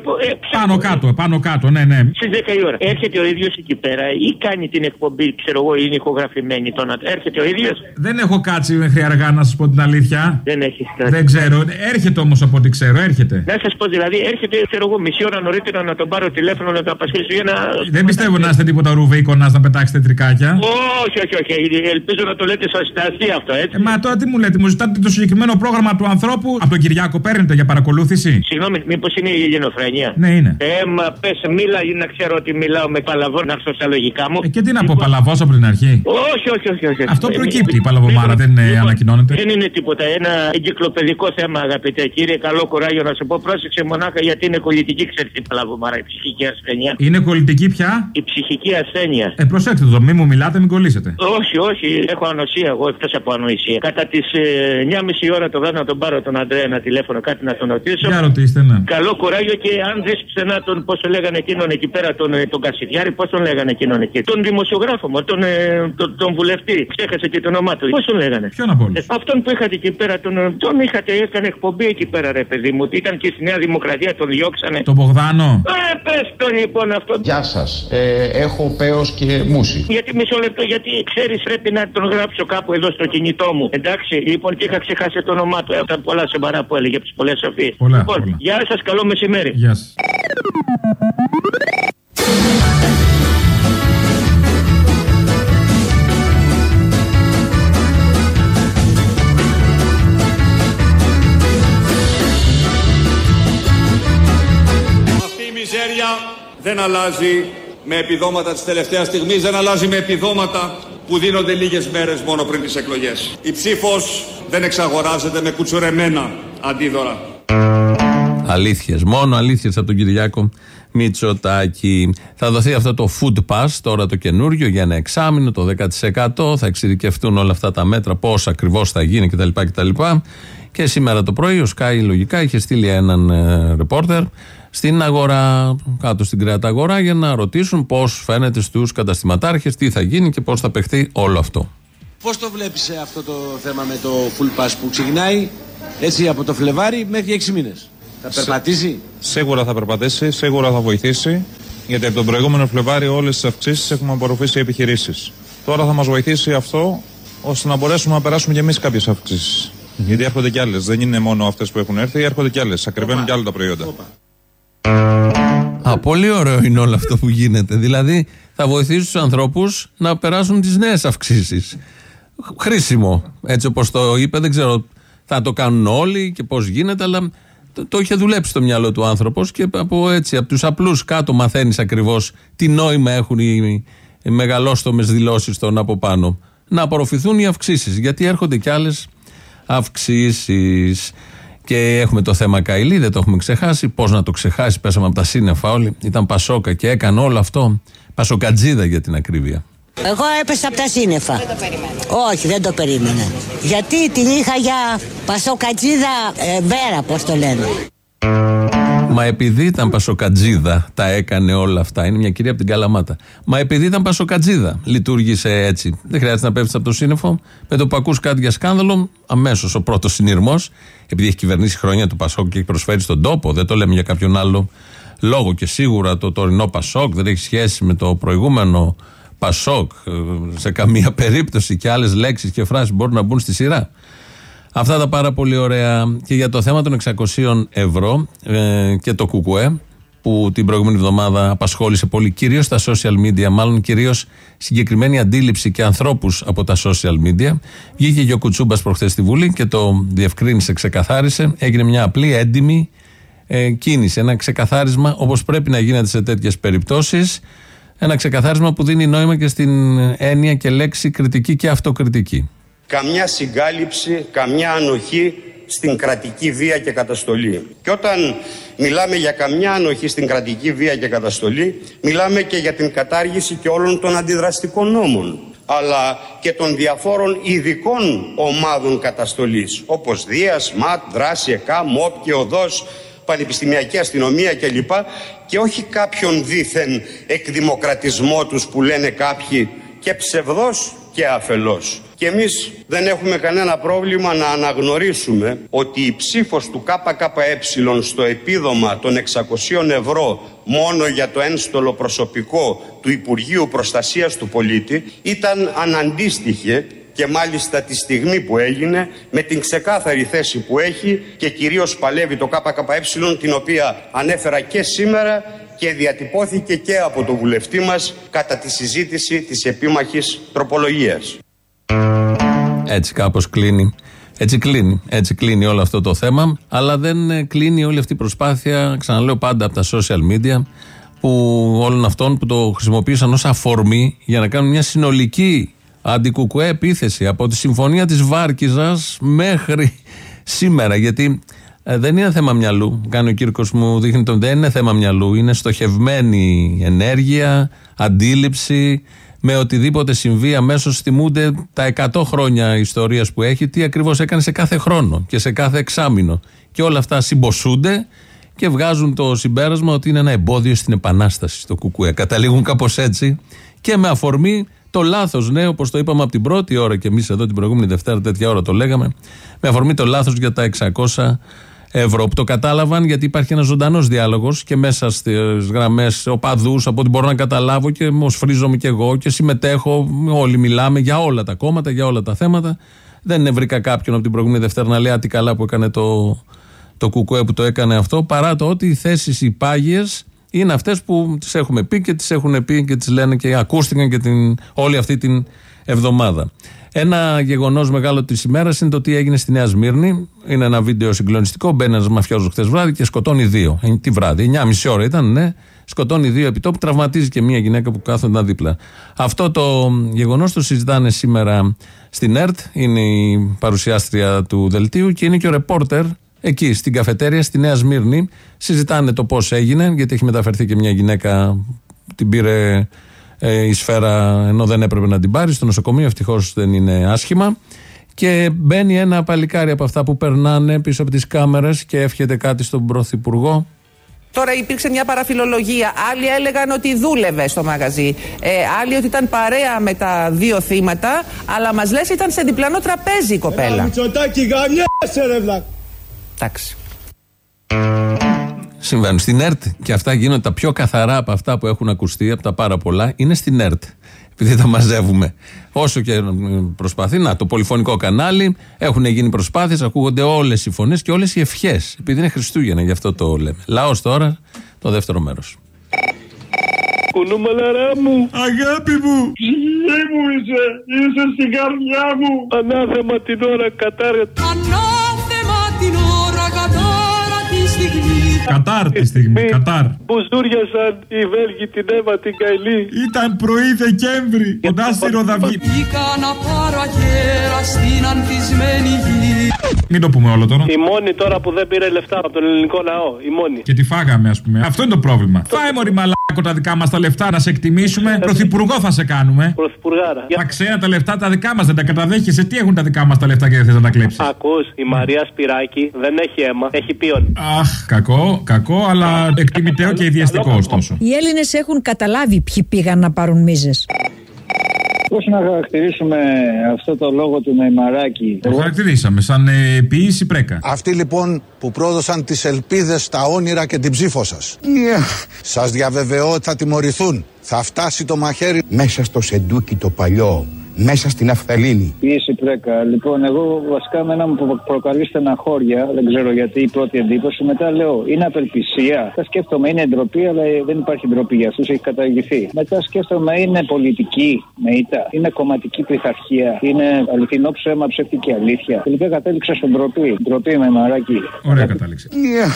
Πάνω κάτω, ναι. Στις 10 η ώρα. Έρχεται ο ίδιος εκεί πέρα ή κάνει την εκπομπή, ξέρω εγώ, είναι ηχογραφημένη. Έρχεται ο ίδιος. Δεν έχω κάτσει μέχρι αργά, να σας πω την αλήθεια. Δεν έχεις κάτσει. Δεν ξέρω. Έρχεται όμως από ό,τι ξέρω, έρχεται. Να σας πω δηλαδή, έρχεται, ξέρω εγώ, μισή ώρα νωρίτερα να τον πάρω τηλέφωνο να το απασχολήσω για να. Δεν πιστεύω να είστε τίποτα ρουβίκονας να πετάξετε τρικάκια. Όχι. Ελπίζω να το λέτε στα αστεία αυτό, έτσι. Μα τώρα τι μου λέτε, μου ζητάτε το συγκεκριμένο πρόγραμμα του ανθρώπου. Από τον Κυριάκο παίρνετε για παρακολούθηση. Συγγνώμη, μήπως είναι η Ελληνοφρένεια? Ναι, είναι. Μα πες, μίλα να ξέρω ότι μιλάω με παλαβό, να έρθω στα λογικά μου. Και τι να πω, παλαβός από την αρχή? Όχι. Αυτό προκύπτει, η παλαβομάρα δεν ανακοινώνεται. Δεν είναι τίποτα. Ένα εγκυκλοπαιδικό θέμα, αγαπητέ κύριε. Καλό κουράγιο να σου πω. Πρόσεξε μονάχα γιατί είναι κολλητική, ξέρεις η παλαβομάρα, η ψυχική ασθένεια. Είναι κολλητική πια? Η ψυχική ασθένεια. Προσέξτε το, μη μου μιλάτε, μην κολλήσετε. Όχι. Έχω ανοησία, εγώ εκτός από ανοησία. Κατά τις 9.30 ώρα το βράδυ να τον πάρω τον Αντρέα ένα τηλέφωνο, κάτι να τον ρωτήσω. Για ρωτήστε, ναι. Καλό κουράγιο και αν δεις πουθενά τον, πώς το λέγανε εκείνον εκεί πέρα, τον Κασιδιάρη, πώς τον λέγανε εκείνον εκεί. Τον δημοσιογράφο μου, τον βουλευτή. Ξέχασε και το όνομά του. Πώς τον λέγανε. Ποιον από όλους? Αυτόν που είχατε εκεί πέρα, τον είχατε, έκανε εκπομπή εκεί πέρα, ρε παιδί μου. Ήταν και στη Νέα Δημοκρατία, τον διώξανε. Τον Μπογδάνο. Πες τον λοιπόν αυτό. Γεια σας. Έχω πέος και μουσι. Γιατί μισό λεπτό, γιατί ξέρεις πρέπει να τον γράψω κάπου εδώ στο κινητό μου. Εντάξει, λοιπόν και είχα ξεχάσει το όνομά του. Αυτά πολλά σοβαρά που έλεγε από τις πολλές σοφίες. Πολλά. Γεια σας, καλό μεσημέρι. Γεια σας. Αυτή η μιζέρια δεν αλλάζει με επιδόματα της τελευταίας στιγμής, δεν αλλάζει με επιδόματα που δίνονται λίγες μέρες μόνο πριν τις εκλογές. Η ψήφος δεν εξαγοράζεται με κουτσουρεμένα αντίδωρα. Αλήθειες, μόνο αλήθειες από τον Κυριάκο Μητσοτάκη. Θα δοθεί αυτό το food pass, τώρα το καινούριο, για ένα εξάμηνο, το 10%. Θα εξειδικευτούν όλα αυτά τα μέτρα, πώς ακριβώς θα γίνει κτλ. Και σήμερα το πρωί ο Sky λογικά είχε στείλει έναν ρεπόρτερ στην αγορά, κάτω στην Κρέατα αγορά, για να ρωτήσουν πώς φαίνεται στους καταστηματάρχες, τι θα γίνει και πώς θα παιχτεί όλο αυτό. Πώς το βλέπεις αυτό το θέμα με το full pass που ξεκινάει έτσι από το Φλεβάρι μέχρι 6 μήνες? Θα περπατήσει? Σίγουρα θα περπατήσει, σίγουρα θα βοηθήσει, γιατί από τον προηγούμενο Φλεβάρι όλες τις αυξήσεις έχουμε απορροφήσει επιχειρήσεις. Τώρα θα μας βοηθήσει αυτό ώστε να μπορέσουμε να περάσουμε κι εμείς κάποιες αυξήσεις. Γιατί έρχονται κι άλλες. Δεν είναι μόνο αυτές που έχουν έρθει, έρχονται κι άλλες. Ακριβένουν κι άλλα τα προϊόντα. Πολύ ωραίο είναι όλο αυτό που γίνεται. Δηλαδή θα βοηθήσει τους ανθρώπους να περάσουν τις νέες αυξήσεις. Χρήσιμο. Έτσι όπως το είπε, δεν ξέρω θα το κάνουν όλοι και πώς γίνεται, αλλά το είχε δουλέψει στο μυαλό του άνθρωπος και από τους απλούς κάτω μαθαίνεις ακριβώς τι νόημα έχουν οι μεγαλόστομες δηλώσεις των από πάνω. Να απορροφηθούν οι αυξήσεις, γιατί έρχονται κι άλλες αυξήσεις. Και έχουμε το θέμα Καηλή, δεν το έχουμε ξεχάσει. Πώς να το ξεχάσει, πέσαμε από τα σύννεφα όλοι. Ήταν Πασόκα και έκανε όλο αυτό. Πασοκατζίδα για την ακρίβεια. Εγώ έπεσα από τα σύννεφα. Δεν το περίμενα. Όχι, δεν το περίμενα. Γιατί την είχα για Πασοκατζίδα μπέρα, πώς το λένε. Μα επειδή ήταν Πασοκατζίδα, τα έκανε όλα αυτά. Είναι μια κυρία από την Καλαμάτα. Μα επειδή ήταν Πασοκατζίδα, λειτουργήσε έτσι. Δεν χρειάζεται να πέφτει από το σύννεφο. Με το που ακούς κάτι για σκάνδαλο, αμέσως ο πρώτος συνειρμός, επειδή έχει κυβερνήσει χρόνια του Πασόκ και έχει προσφέρει στον τόπο, δεν το λέμε για κάποιον άλλο λόγο. Και σίγουρα το τωρινό Πασόκ δεν έχει σχέση με το προηγούμενο Πασόκ σε καμία περίπτωση, και άλλες λέξεις και φράσεις μπορούν να μπουν στη σειρά. Αυτά τα πάρα πολύ ωραία. Και για το θέμα των 600 ευρώ και το ΚΚΕ, που την προηγούμενη εβδομάδα απασχόλησε πολύ, κυρίως στα social media, μάλλον κυρίως συγκεκριμένη αντίληψη και ανθρώπους από τα social media. Βγήκε και ο Κουτσούμπας προχθές στη Βουλή και το διευκρίνησε, ξεκαθάρισε. Έγινε μια απλή, έντιμη κίνηση. Ένα ξεκαθάρισμα όπως πρέπει να γίνεται σε τέτοιες περιπτώσεις. Ένα ξεκαθάρισμα που δίνει νόημα και στην έννοια και λέξη κριτική και αυτοκριτική. Καμιά συγκάλυψη, καμιά ανοχή στην κρατική βία και καταστολή. Και όταν μιλάμε για καμιά ανοχή στην κρατική βία και καταστολή, μιλάμε και για την κατάργηση και όλων των αντιδραστικών νόμων, αλλά και των διαφόρων ειδικών ομάδων καταστολής, όπως Δίας, ΜΑΤ, Δράση, ΕΚΑ, ΜΟΠ και ΟΔΟΣ, Πανεπιστημιακή Αστυνομία κλπ. Και όχι κάποιον δήθεν εκδημοκρατισμό τους που λένε κάποιοι και ψευδός και αφελώς. Και εμείς δεν έχουμε κανένα πρόβλημα να αναγνωρίσουμε ότι η ψήφος του ΚΚΕ στο επίδομα των 600 ευρώ μόνο για το ένστολο προσωπικό του Υπουργείου Προστασίας του Πολίτη ήταν αναντίστοιχη, και μάλιστα τη στιγμή που έγινε, με την ξεκάθαρη θέση που έχει και κυρίως παλεύει το ΚΚΕ, την οποία ανέφερα και σήμερα και διατυπώθηκε και από τον βουλευτή μας κατά τη συζήτηση της επίμαχης τροπολογίας. Έτσι κάπως κλείνει. Έτσι κλείνει όλο αυτό το θέμα, αλλά δεν κλείνει όλη αυτή η προσπάθεια, ξαναλέω πάντα, από τα social media, που όλων αυτών που το χρησιμοποίησαν ως αφορμή για να κάνουν μια συνολική αντικουκουέ επίθεση από τη συμφωνία της Βάρκιζας μέχρι σήμερα. Γιατί δεν είναι θέμα μυαλού. Κάνει ο Κύρκος, μου δείχνει δεν είναι θέμα μυαλού. Είναι στοχευμένη ενέργεια, αντίληψη, με οτιδήποτε συμβεί αμέσως θυμούνται τα 100 χρόνια ιστορίας που έχει, τι ακριβώς έκανε σε κάθε χρόνο και σε κάθε εξάμηνο. Και όλα αυτά συμποσούνται και βγάζουν το συμπέρασμα ότι είναι ένα εμπόδιο στην επανάσταση στο ΚΚΕ. Καταλήγουν κάπως έτσι και με αφορμή το λάθος, ναι, όπως το είπαμε από την πρώτη ώρα και εμείς εδώ την προηγούμενη Δευτέρα, τέτοια ώρα το λέγαμε, με αφορμή το λάθος για τα 600 ευρώ που το κατάλαβαν γιατί υπάρχει ένας ζωντανός διάλογος και μέσα στις γραμμές οπαδούς από ό,τι μπορώ να καταλάβω και μοσφρίζομαι κι εγώ και συμμετέχω, όλοι μιλάμε για όλα τα κόμματα, για όλα τα θέματα. Δεν βρήκα κάποιον από την προηγούμενη Δευτέρα να λέει τι καλά που έκανε το ΚΚΕ που το έκανε αυτό, παρά το ότι οι θέσεις οι πάγιες είναι αυτές που τις έχουμε πει και τις έχουν πει και τις λένε και ακούστηκαν και όλη αυτή την εβδομάδα. Ένα γεγονός μεγάλο της ημέρας είναι το τι έγινε στη Νέα Σμύρνη. Είναι ένα βίντεο συγκλονιστικό. Μπαίνει ένας μαφιόζος χθες βράδυ και σκοτώνει 2. Τη βράδυ, 9,5 ώρα ήταν, ναι. Σκοτώνει 2 επιτόπου, τραυματίζει και μια γυναίκα που κάθονταν δίπλα. Αυτό το γεγονός το συζητάνε σήμερα στην ΕΡΤ. Είναι η παρουσιάστρια του δελτίου και είναι και ο ρεπόρτερ εκεί στην καφετέρια στη Νέα Σμύρνη. Συζητάνε το πώς έγινε, γιατί έχει μεταφερθεί και μια γυναίκα, την πήρε η σφαίρα ενώ δεν έπρεπε να την πάρει στο νοσοκομείο, ευτυχώς δεν είναι άσχημα, και μπαίνει ένα παλικάρι από αυτά που περνάνε πίσω από τις κάμερες και εύχεται κάτι στον Πρωθυπουργό. Τώρα υπήρξε μια παραφιλολογία. Άλλοι έλεγαν ότι δούλευε στο μαγαζί. Άλλοι ότι ήταν παρέα με τα 2 θύματα. Αλλά μας λες ήταν σε διπλανό τραπέζι η κοπέλα. Μητσοτάκη, γαμιέσαι ρε βλάκ. Εντάξει. Συμβαίνουν στην ΕΡΤ και αυτά γίνονται τα πιο καθαρά από αυτά που έχουν ακουστεί, από τα πάρα πολλά, είναι στην ΕΡΤ. Επειδή τα μαζεύουμε. Όσο και προσπαθεί, το πολυφωνικό κανάλι, έχουν γίνει προσπάθειες, ακούγονται όλες οι φωνές και όλες οι ευχές. Επειδή είναι Χριστούγεννα, γι' αυτό το λέμε. Λαός τώρα, το δεύτερο μέρος. Κουνούμαλαρά μου, αγάπη μου, ψυχή μου είσαι στην καρδιά μου. Ανάθεμα την ώρα κατάρα. Ανάθεμα την ώρα κατάρα τη στιγμή. Κατάρ τη στιγμή, Κατάρ. Μπουζούριασαν οι Βέλγοι την Εύα την Καηλή. Ήταν πρωί Δεκέμβρη, κοντά στη Ροδαυγή. Μπήκα να πάρω αγέρα στην ανθισμένη γη. Μην το πούμε όλο τώρα. Η μόνη τώρα που δεν πήρε λεφτά από τον ελληνικό λαό, η μόνη. Και τη φάγαμε, ας πούμε. Αυτό είναι το πρόβλημα. Φάε μωρή μαλάκο τα δικά μας τα λεφτά να σε εκτιμήσουμε. Πρωθυπουργό θα σε κάνουμε. Πρωθυπουργάρα. Τα ξένα τα λεφτά τα δικά μας δεν τα καταδέχεσαι. Τι έχουν τα δικά μας τα λεφτά και δεν θες να τα κλέψεις. Ακούς, η Μαρία Σπυράκη δεν έχει αίμα, έχει πίον. Αχ, κακό, αλλά εκτιμητέο και ιδιαστικό ωστόσο. Οι Έλληνες έχουν καταλάβει ποιοι πήγαν να πάρουν μίζες. Πώς να χαρακτηρίσουμε αυτό το λόγο του Μεϊμαράκη? Το χαρακτηρίσαμε σαν ποιήση πρέκα. Αυτοί λοιπόν που πρόδωσαν τις ελπίδες, τα όνειρα και την ψήφο σας. Σας διαβεβαιώ ότι θα τιμωρηθούν. Θα φτάσει το μαχαίρι μέσα στο σεντούκι το παλιό. Μέσα στην Αφθαλήνη. Πίεση πρέκα. Λοιπόν, εγώ βασικά με ένα μου προκαλεί στεναχώρια, δεν ξέρω γιατί η πρώτη εντύπωση. Μετά λέω, είναι απελπισία. Μετά σκέφτομαι, είναι ντροπή, αλλά δεν υπάρχει ντροπή για αυτούς, έχει καταργηθεί. Μετά σκέφτομαι, είναι πολιτική με ήττα. Είναι κομματική πειθαρχία. Είναι αληθινό ψέμα, ψεύτικη αλήθεια. Τελικά κατέληξα στον ντροπή. Ντροπή με Μαράκι. Ωραία κατάληξε.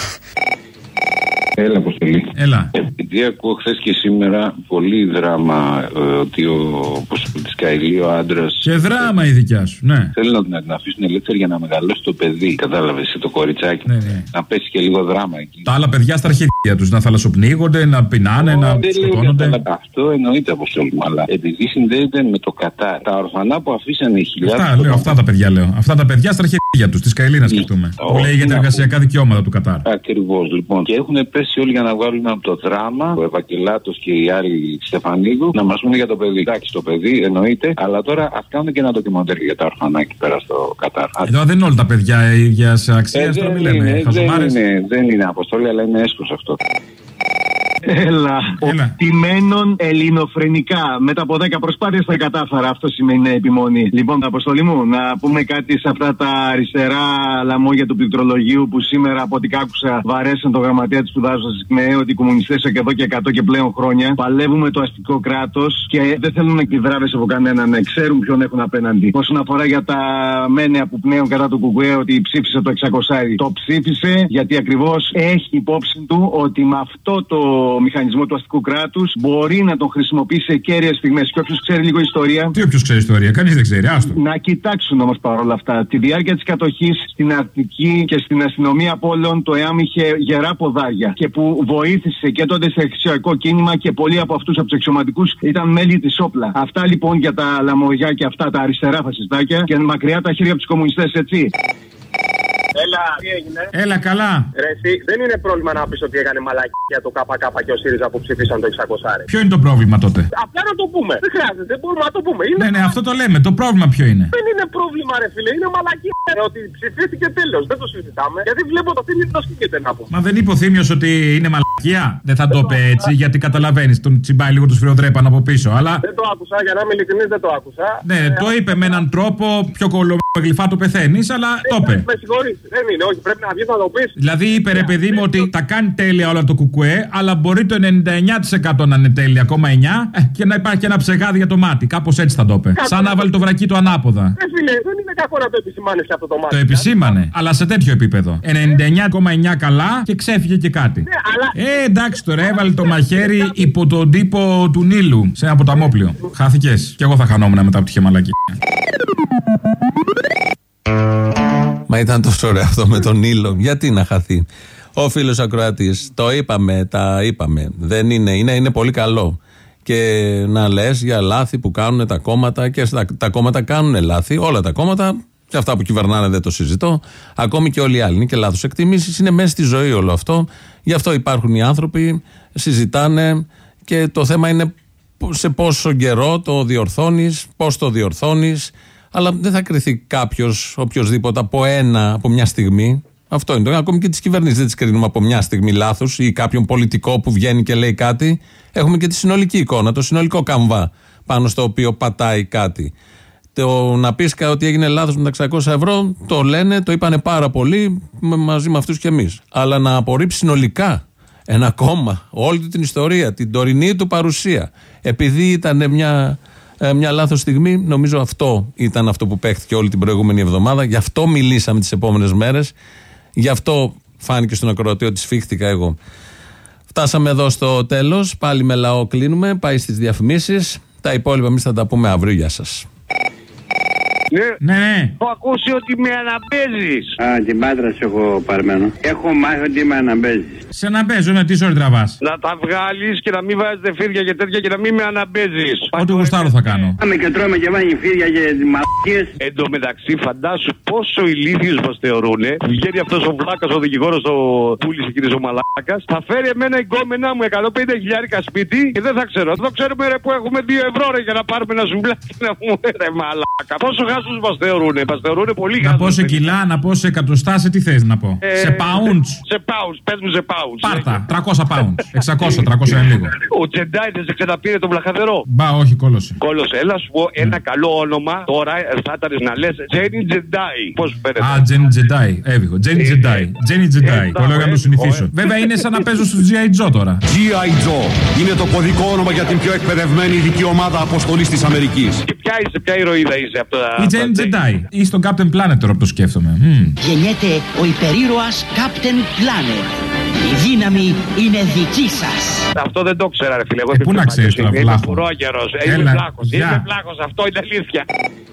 Έλα, Αποστολή. Έλα. Επειδή ακούω χθες και σήμερα πολύ δράμα ότι ο της Καηλή, ο άντρας. Και δράμα η δικιά σου, ναι. Θέλει να την αφήσουν ελεύθερη για να μεγαλώσει το παιδί. Κατάλαβες, το κοριτσάκι. Ναι. Να πέσει και λίγο δράμα εκεί. Τα άλλα παιδιά στα αρχίδια τους, να θαλασσοπνίγονται, να πεινάνε, να σκοτώνονται. Αυτό εννοείται, Αποστολή μου, αλλά επειδή συνδέεται με το Κατάρ. Τα ορφανά που αφήσανε οι χιλιάδες. Αυτά τα παιδιά λέω. Αυτά τα παιδιά στα αρχίδια τους, της Καηλή να σκεφτούμε. Που λέει για τα εργασιακά δικαιώματα του Κατάρ. Ακριβώς λοιπόν. Και έχουν πέσει όλοι για να βγάλουν από το δράμα, ο Ευαγγελάτος και οι άλλοι Στεφανίδου, να μας πούνε για το παιδί. Εντάξει, το παιδί εννοείται, αλλά τώρα ας κάνουν και ένα ντοκιμαντέρ για τα ορφανά εκεί πέρα στο Κατάρ. Εδώ δεν είναι όλα τα παιδιά ίδια αξία, τώρα μιλάμε. Δεν είναι Αποστολή, αλλά είναι έσχος αυτό. Έλα. Οπτημένων ελληνοφρενικά. Μετά από 10 προσπάθειες τα κατάφερα. Αυτό σημαίνει επιμονή. Λοιπόν, Αποστολή μου, να πούμε κάτι σε αυτά τα αριστερά λαμόγια του πληκτρολογίου που σήμερα, από ό,τι άκουσα, βαρέσαν το γραμματέα τη σπουδάζοντα τη ΚΜΕ ότι οι κομμουνιστές εδώ και 100 και πλέον χρόνια παλεύουμε το αστικό κράτος και δεν θέλουν εκδράβες από κανέναν, να ξέρουν ποιον έχουν απέναντι. Όσον αφορά για τα μένεα που πνέουν κατά του ΚΚΕ ότι ψήφισε το 600, το ψήφισε γιατί ακριβώς έχει υπόψη του ότι με αυτό το μηχανισμό του αστικού κράτους, μπορεί να τον χρησιμοποιήσει σε κέρυες στιγμές. Και όποιος ξέρει λίγο ιστορία. Τι όποιος ξέρει ιστορία, κανείς δεν ξέρει, άστο. Να κοιτάξουν όμως παρόλα αυτά. Τη διάρκεια της κατοχής στην Αττική και στην αστυνομία Πόλεων, το ΕΑΜ είχε γερά ποδάρια και που βοήθησε και τότε σε αξιωματικό κίνημα και πολλοί από αυτούς από τους αξιωματικούς ήταν μέλη της όπλα. Αυτά λοιπόν για τα λαμογιά και αυτά τα αριστερά φασιστάκια και μακριά τα χέρια από τους κομμουνιστές, έτσι. Έλα, τι έγινε? Έλα, καλά. Ρε, εσύ, δεν είναι πρόβλημα να πεις ότι έκανε μαλακία το ΚΚ και ο ΣΥΡΙΖΑ που ψηφίσαν το 600. Ποιο είναι το πρόβλημα τότε? Απλά να το πούμε. Δεν χρειάζεται, μπορούμε να το πούμε. Είναι... Ναι, αυτό το λέμε. Το πρόβλημα ποιο είναι? Δεν είναι πρόβλημα, ρε φίλε. Είναι μαλακία. Ότι ψηφίστηκε τέλος. Δεν το συζητάμε. Γιατί βλέπω το Θήμιο το σκέφτεται να πούμε. Μα δεν είπε ο Θήμιος ότι είναι μαλακία? Δεν θα το είπε έτσι, γιατί καταλαβαίνεις. Τον τσιμπάει λίγο του σφυροδρέπαν από πίσω. Αλλά... Δεν το άκουσα, για να είμαι ειλικρινής, δεν το άκουσα. Ναι, το είπε με έναν τρόπο πιο κολομαγλυφά το πεθαίνεις, αλλά το είπε. Με συγχωρείς. Δεν είναι, όχι, πρέπει να βγει να το πεις. Δηλαδή είπε ρε παιδί μου ότι τα κάνει τέλεια όλα το κουκουέ, αλλά μπορεί το 99% να είναι τέλεια, ακόμα 9, και να υπάρχει ένα ψεγάδι για το μάτι. Κάπως έτσι θα το είπε. Σαν να βάλει το βρακί του ανάποδα. Φίλε, δεν είναι κακό να το επισημάνει αυτό το μάτι. Το επισήμανε, αλλά σε τέτοιο επίπεδο. 99,9 καλά και ξέφυγε και κάτι. Ναι, αλλά... εντάξει τώρα, έβαλε το μαχαίρι υπό τον τύπο του Νείλου σε ένα ποταμόπλιο. Χάθηκες. Κι εγώ θα χανόμουν μετά που τυχε μαλακή. Μα ήταν τόσο ωραίο αυτό με τον Νείλο. Γιατί να χαθεί? Ο φίλος ακροατής, το είπαμε, τα είπαμε. Δεν είναι πολύ καλό. Και να λες για λάθη που κάνουν τα κόμματα, και τα κόμματα κάνουν λάθη. Όλα τα κόμματα, και αυτά που κυβερνάνε δεν το συζητώ. Ακόμη και όλοι οι άλλοι. Είναι και λάθος εκτιμήσεις. Είναι μέσα στη ζωή όλο αυτό. Γι' αυτό υπάρχουν οι άνθρωποι, συζητάνε, και το θέμα είναι σε πόσο καιρό το διορθώνεις, πώς το διορθώνεις. Αλλά δεν θα κριθεί κάποιος, οποιοδήποτε, από μια στιγμή. Αυτό είναι το. Ακόμη και τις κυβερνήσεις δεν τις κρίνουμε από μια στιγμή λάθος ή κάποιον πολιτικό που βγαίνει και λέει κάτι. Έχουμε και τη συνολική εικόνα, το συνολικό καμβά πάνω στο οποίο πατάει κάτι. Το να πεις ότι έγινε λάθος με τα 600 ευρώ, το λένε, το είπανε πάρα πολύ μαζί με αυτούς και εμείς. Αλλά να απορρίψει συνολικά ένα κόμμα, όλη του την ιστορία, την τωρινή του παρουσία, επειδή ήταν μια λάθος στιγμή, νομίζω αυτό ήταν αυτό που παίχτηκε όλη την προηγούμενη εβδομάδα. Γι' αυτό μιλήσαμε τις επόμενες μέρες. Γι' αυτό φάνηκε στον ακροατή ότι σφίχτηκα εγώ. Φτάσαμε εδώ στο τέλος. Πάλι με λαό κλείνουμε. Πάει στις διαφημίσεις. Τα υπόλοιπα εμείς θα τα πούμε αύριο. Γεια σας. Ναι. Έχω ακούσει ότι με αναμπέζεις. Την Πάτρα σε έχω παρμένο. Έχω μάθει ότι με αναμπέζεις. Σε αναμπέζω, τι σωρή τραβάς? Να τα βγάλεις και να μην βάζετε φίδια και τέτοια και να μην με αναμπέζεις. Ό,τι γουστάρω θα κάνω. Πάμε και τρώμε και βάνει φίδια και μαλακίες. Εν τω μεταξύ, φαντάσου πόσο ηλίθιους μας θεωρούνε. Βγαίνει αυτός ο βλάκας, ο δικηγόρος, ο πούλης εκείνης ο μαλάκας. Θα φέρει εμένα εγκόμενά μου 150.000 σπίτι και δεν θα ξέρω. Δεν το ξέρουμε ρε, που έχουμε 2 ευρώ ρε, για να πάρουμε ένα ζουμπλάκι να μου ρε μαλάκα. Πόσο γάσους μας θεωρούνε? Μας θεωρούνε πολύ γάσους. Να πω σε κιλά, να πω σε εκατοστά, σε τι θες να πω? Σε pounds. Σε pounds, πες μου σε pounds. Πάρτα, 300 pounds. 600, 300 είναι λίγο. Ο Τζεντάι δεν σε ξαναπήρε τον βλαχαδερό? Μπα, όχι, κόλωσε. Κόλωσε, έλα σου πω ένα καλό όνομα. Τώρα θα ήταν να λες Τζένι Τζεντάι. Πώς φαίνεται? Α, Τζένι Τζεντάι, έβηχο. Τζένι Τζεντάι. Τζένι Τζεντάι. Το λέω για να το συνηθίσω. Βέβαια είναι σαν να παίζω στο G.I. Joe τώρα. G.I. Joe είναι το κωδικό όνομα για την πιο εκπαιδευμένη ειδική ομάδα αποστολής της Αμερικής. Και ποια ηρωίδα είσαι από τα. Η Τζένι Τζεντάι. Ή στον Captain Planet τώρα που το σκέφτομαι. Γεννιέται ο υπερήρωας Captain Planet. Η δύναμη είναι δική σας. Αυτό δεν το ξέρα ρε φίλε. Πού να ξέρεις τώρα, βλάχο? Είμαι φουρόγερος. Είμαι βλάχος. Αυτό είναι αλήθεια.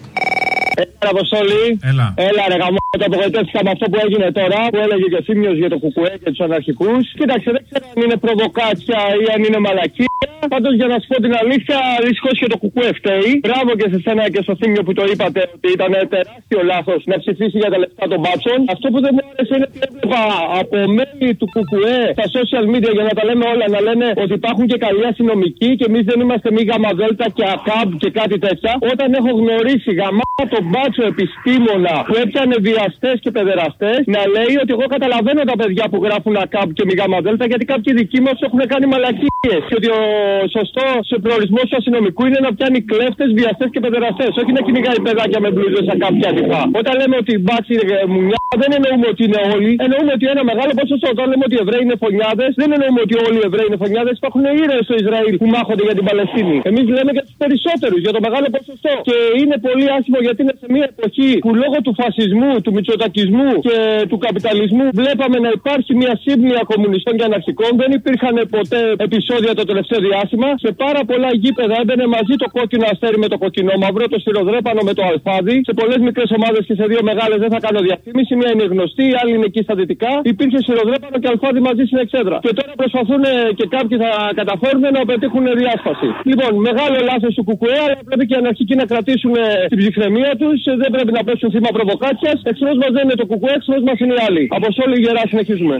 Έλα, Αποστόλη. Έλα, ρε γαμό, το απογοητεύτηκα με αυτό που έγινε τώρα, που έλεγε και ο Θήμιος για το κουκουέ και τους αναρχικούς. Κοίταξε, δεν ξέρω αν είναι προβοκάτσια ή αν είναι μαλακία. Πάντως, για να σου πω την αλήθεια, δυστυχώς και το κουκουέ φταίει. Μπράβο και σε σένα και στο Θήμιο που το είπατε ότι ήταν τεράστιο λάθος να ψηφίσει για τα λεφτά των μπάτσων. Αυτό που δεν μου άρεσε είναι ότι έβλεπα από μέλη του κουκουέ στα social media, για να τα λέμε όλα, να λένε ότι υπάρχουν και καλοί αστυνομικοί και εμείς δεν είμαστε μη γαμαδέλτα και ακάμπ και κάτι τέτοια. Όταν έχω γνωρίσει τον μπάτσο επιστήμονα που έπιανε βιαστές και παιδεραστές, να λέει ότι εγώ καταλαβαίνω τα παιδιά που γράφουν ακάμπ και μη γαμαδέλτα, γιατί κάποιοι δικοί μας έχουν κάνει μαλακίες. Και ότι ο σωστός προορισμός του αστυνομικού είναι να πιάνει κλέφτες, βιαστές και παιδεραστές. Όχι να κυνηγάει παιδάκια με μπλούζες ακάμπ και αντιφά. Όταν λέμε ότι οι μπάτσοι μουνιά, δεν εννοούμε ότι είναι όλοι. Εννοούμε ότι ένα μεγάλο ποσοστό. Όταν λέμε ότι οι Εβραίοι είναι φωνιάδες, δεν εννοούμε ότι όλοι οι Εβραίοι είναι φωνιάδες. Υπάρχουν ήρωες στο Ισραήλ που μάχονται για την Παλαιστίνη. Εμείς λέμε για τους περισσότερους, για το μεγάλο ποσοστό. Και είναι πολύ άσχημο γιατί είναι σε μια εποχή που λόγω του φασισμού, του μητσοτακισμού και του καπιταλισμού βλέπαμε να υπάρχει μια σύμπνοια κομμουνιστών και αναρχικών. Δεν υπήρχαν ποτέ επεισόδια το τελευταίο διάστημα. Σε πάρα πολλά γήπεδα έμπαινε μαζί το κόκκινο αστέρι με το κοκκινόμαυρο, το σιροδρέπανο με το αλφάδι. Σε πολλές μικρές ομάδες και σε δύο μεγάλες δεν θα κάνω διαφήμιση. Μια είναι γνωστή, η άλλη είναι εκεί στα δυτικά. Υπήρχε σιροδρέπανο και αλφάδι μαζί στην εξέδρα. Και τώρα προσπαθούν και κάποιοι θα καταφέρουν να πετύχουν διάσπαση. Λοιπόν, μεγάλο λάθος του ΚΚΕ, αλλά πρέπει και οι αναρχικοί να κρατήσουν την ψυχραιμία τους. Δεν πρέπει να πέσουν θύμα προβοκάτσιας. Εχθρός μας δεν είναι το ΚΚΕ, εχθρός μας είναι οι άλλοι. Αποστόλη Γερά, συνεχίζουμε.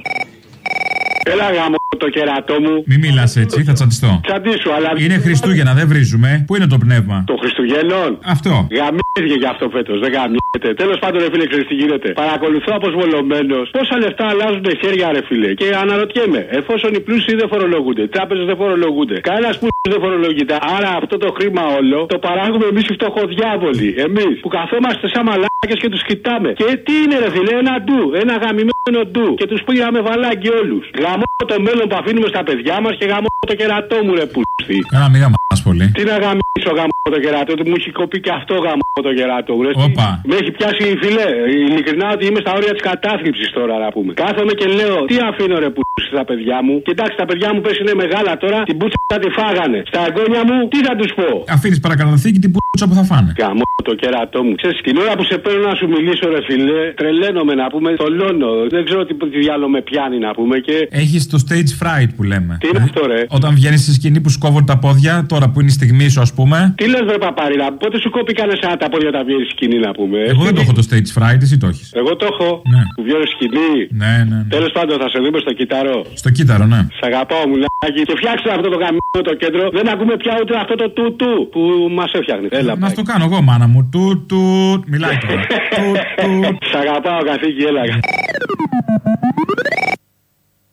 Έλα γάμο το κερατό μου. Μη μιλάς έτσι, θα τσαντιστώ. Τσαντίσου, αλλά. Είναι Χριστούγεννα, δεν βρίζουμε. Πού είναι το πνεύμα? Το Χριστουγέννων. Αυτό. Γαμίδια γι' αυτό φέτος, δεν γαμιέται. Τέλος πάντων, ρε φίλε, ξέρεις τι γίνεται. Παρακολουθώ αποσβολωμένος πόσα λεφτά αλλάζουν χέρια, ρε φίλε. Και αναρωτιέμαι, εφόσον οι πλούσιοι δεν φορολογούνται, τράπεζες δεν φορολογούνται, κανένας που δεν φορολογείται, άρα αυτό το χρήμα όλο το παράγουμε εμείς οι φτωχοδιάβολοι. Εμείς που καθόμαστε σαν μαλάκες και τους κοιτάμε. Και τι είναι, ρε φίλε, ένα ντου, ένα γαμημένο ντου. Και τους πήγαμε βαλάκι όλους. Γαμώ το μέλλον που αφήνουμε στα παιδιά μας και γαμώ το κερατό μου, ρε πούστη. Κάνα μη γαμάς πολύ. Τι να γαμίσω γαμώ το κερατό, ότι μου έχει κοπεί και αυτό γαμώ το κερατό. Με έχει πιάσει, φίλε, ειλικρινά ότι είμαι στα όρια της κατάθλιψης τώρα, να πούμε. Κάθομαι και λέω, τι αφήνω ρε πούστη στα παιδιά μου. Κοιτάξτε, τα παιδιά μου πες είναι μεγάλα τώρα, την πούτσα θα τη φάγανε. Στα εγγόνια μου, τι θα τους πω. Αφήνεις παρακαταθήκη την πούτσα που θα φάνε. Γαμώ το κερατό μου. Ξέρεις, την ώρα που σε παίρνω να σου μιλήσω, ρε φίλε, τρελαίνομαι να πούμε, θολώνω. Δεν ξέρω τι διάλογο με πιάνει να πούμε και. Έχεις το stage fright που λέμε. Τι είναι αυτό, ρε? Όταν βγαίνεις στη σκηνή που σου κόβουν τα πόδια, τώρα που είναι η στιγμή σου, ας πούμε. Τι λες, βρε παπάριδα, πότε σου κόπηκαν εσένα τα πόδια όταν βγαίνεις στη σκηνή, να πούμε. Εγώ δεν το έχω το stage fright, εσύ το έχεις. Εγώ το έχω. Ναι. Που βγαίνεις στη σκηνή. Ναι. Τέλος πάντων, θα σε δούμε στο κυτάρο. Στο κύτταρο, ναι. Σ' αγαπάω, μουλάκι. Και φτιάξτε αυτό το γαμμένο το κέντρο. Δεν ακούμε πια ούτε αυτό το τούτου που μας έφτιαχνε. Έλα, να το κάνω εγώ, μάνα μου. Τούτου. Μιλάει τώρα. Σ' αγαπάω, καθήκη, έλα.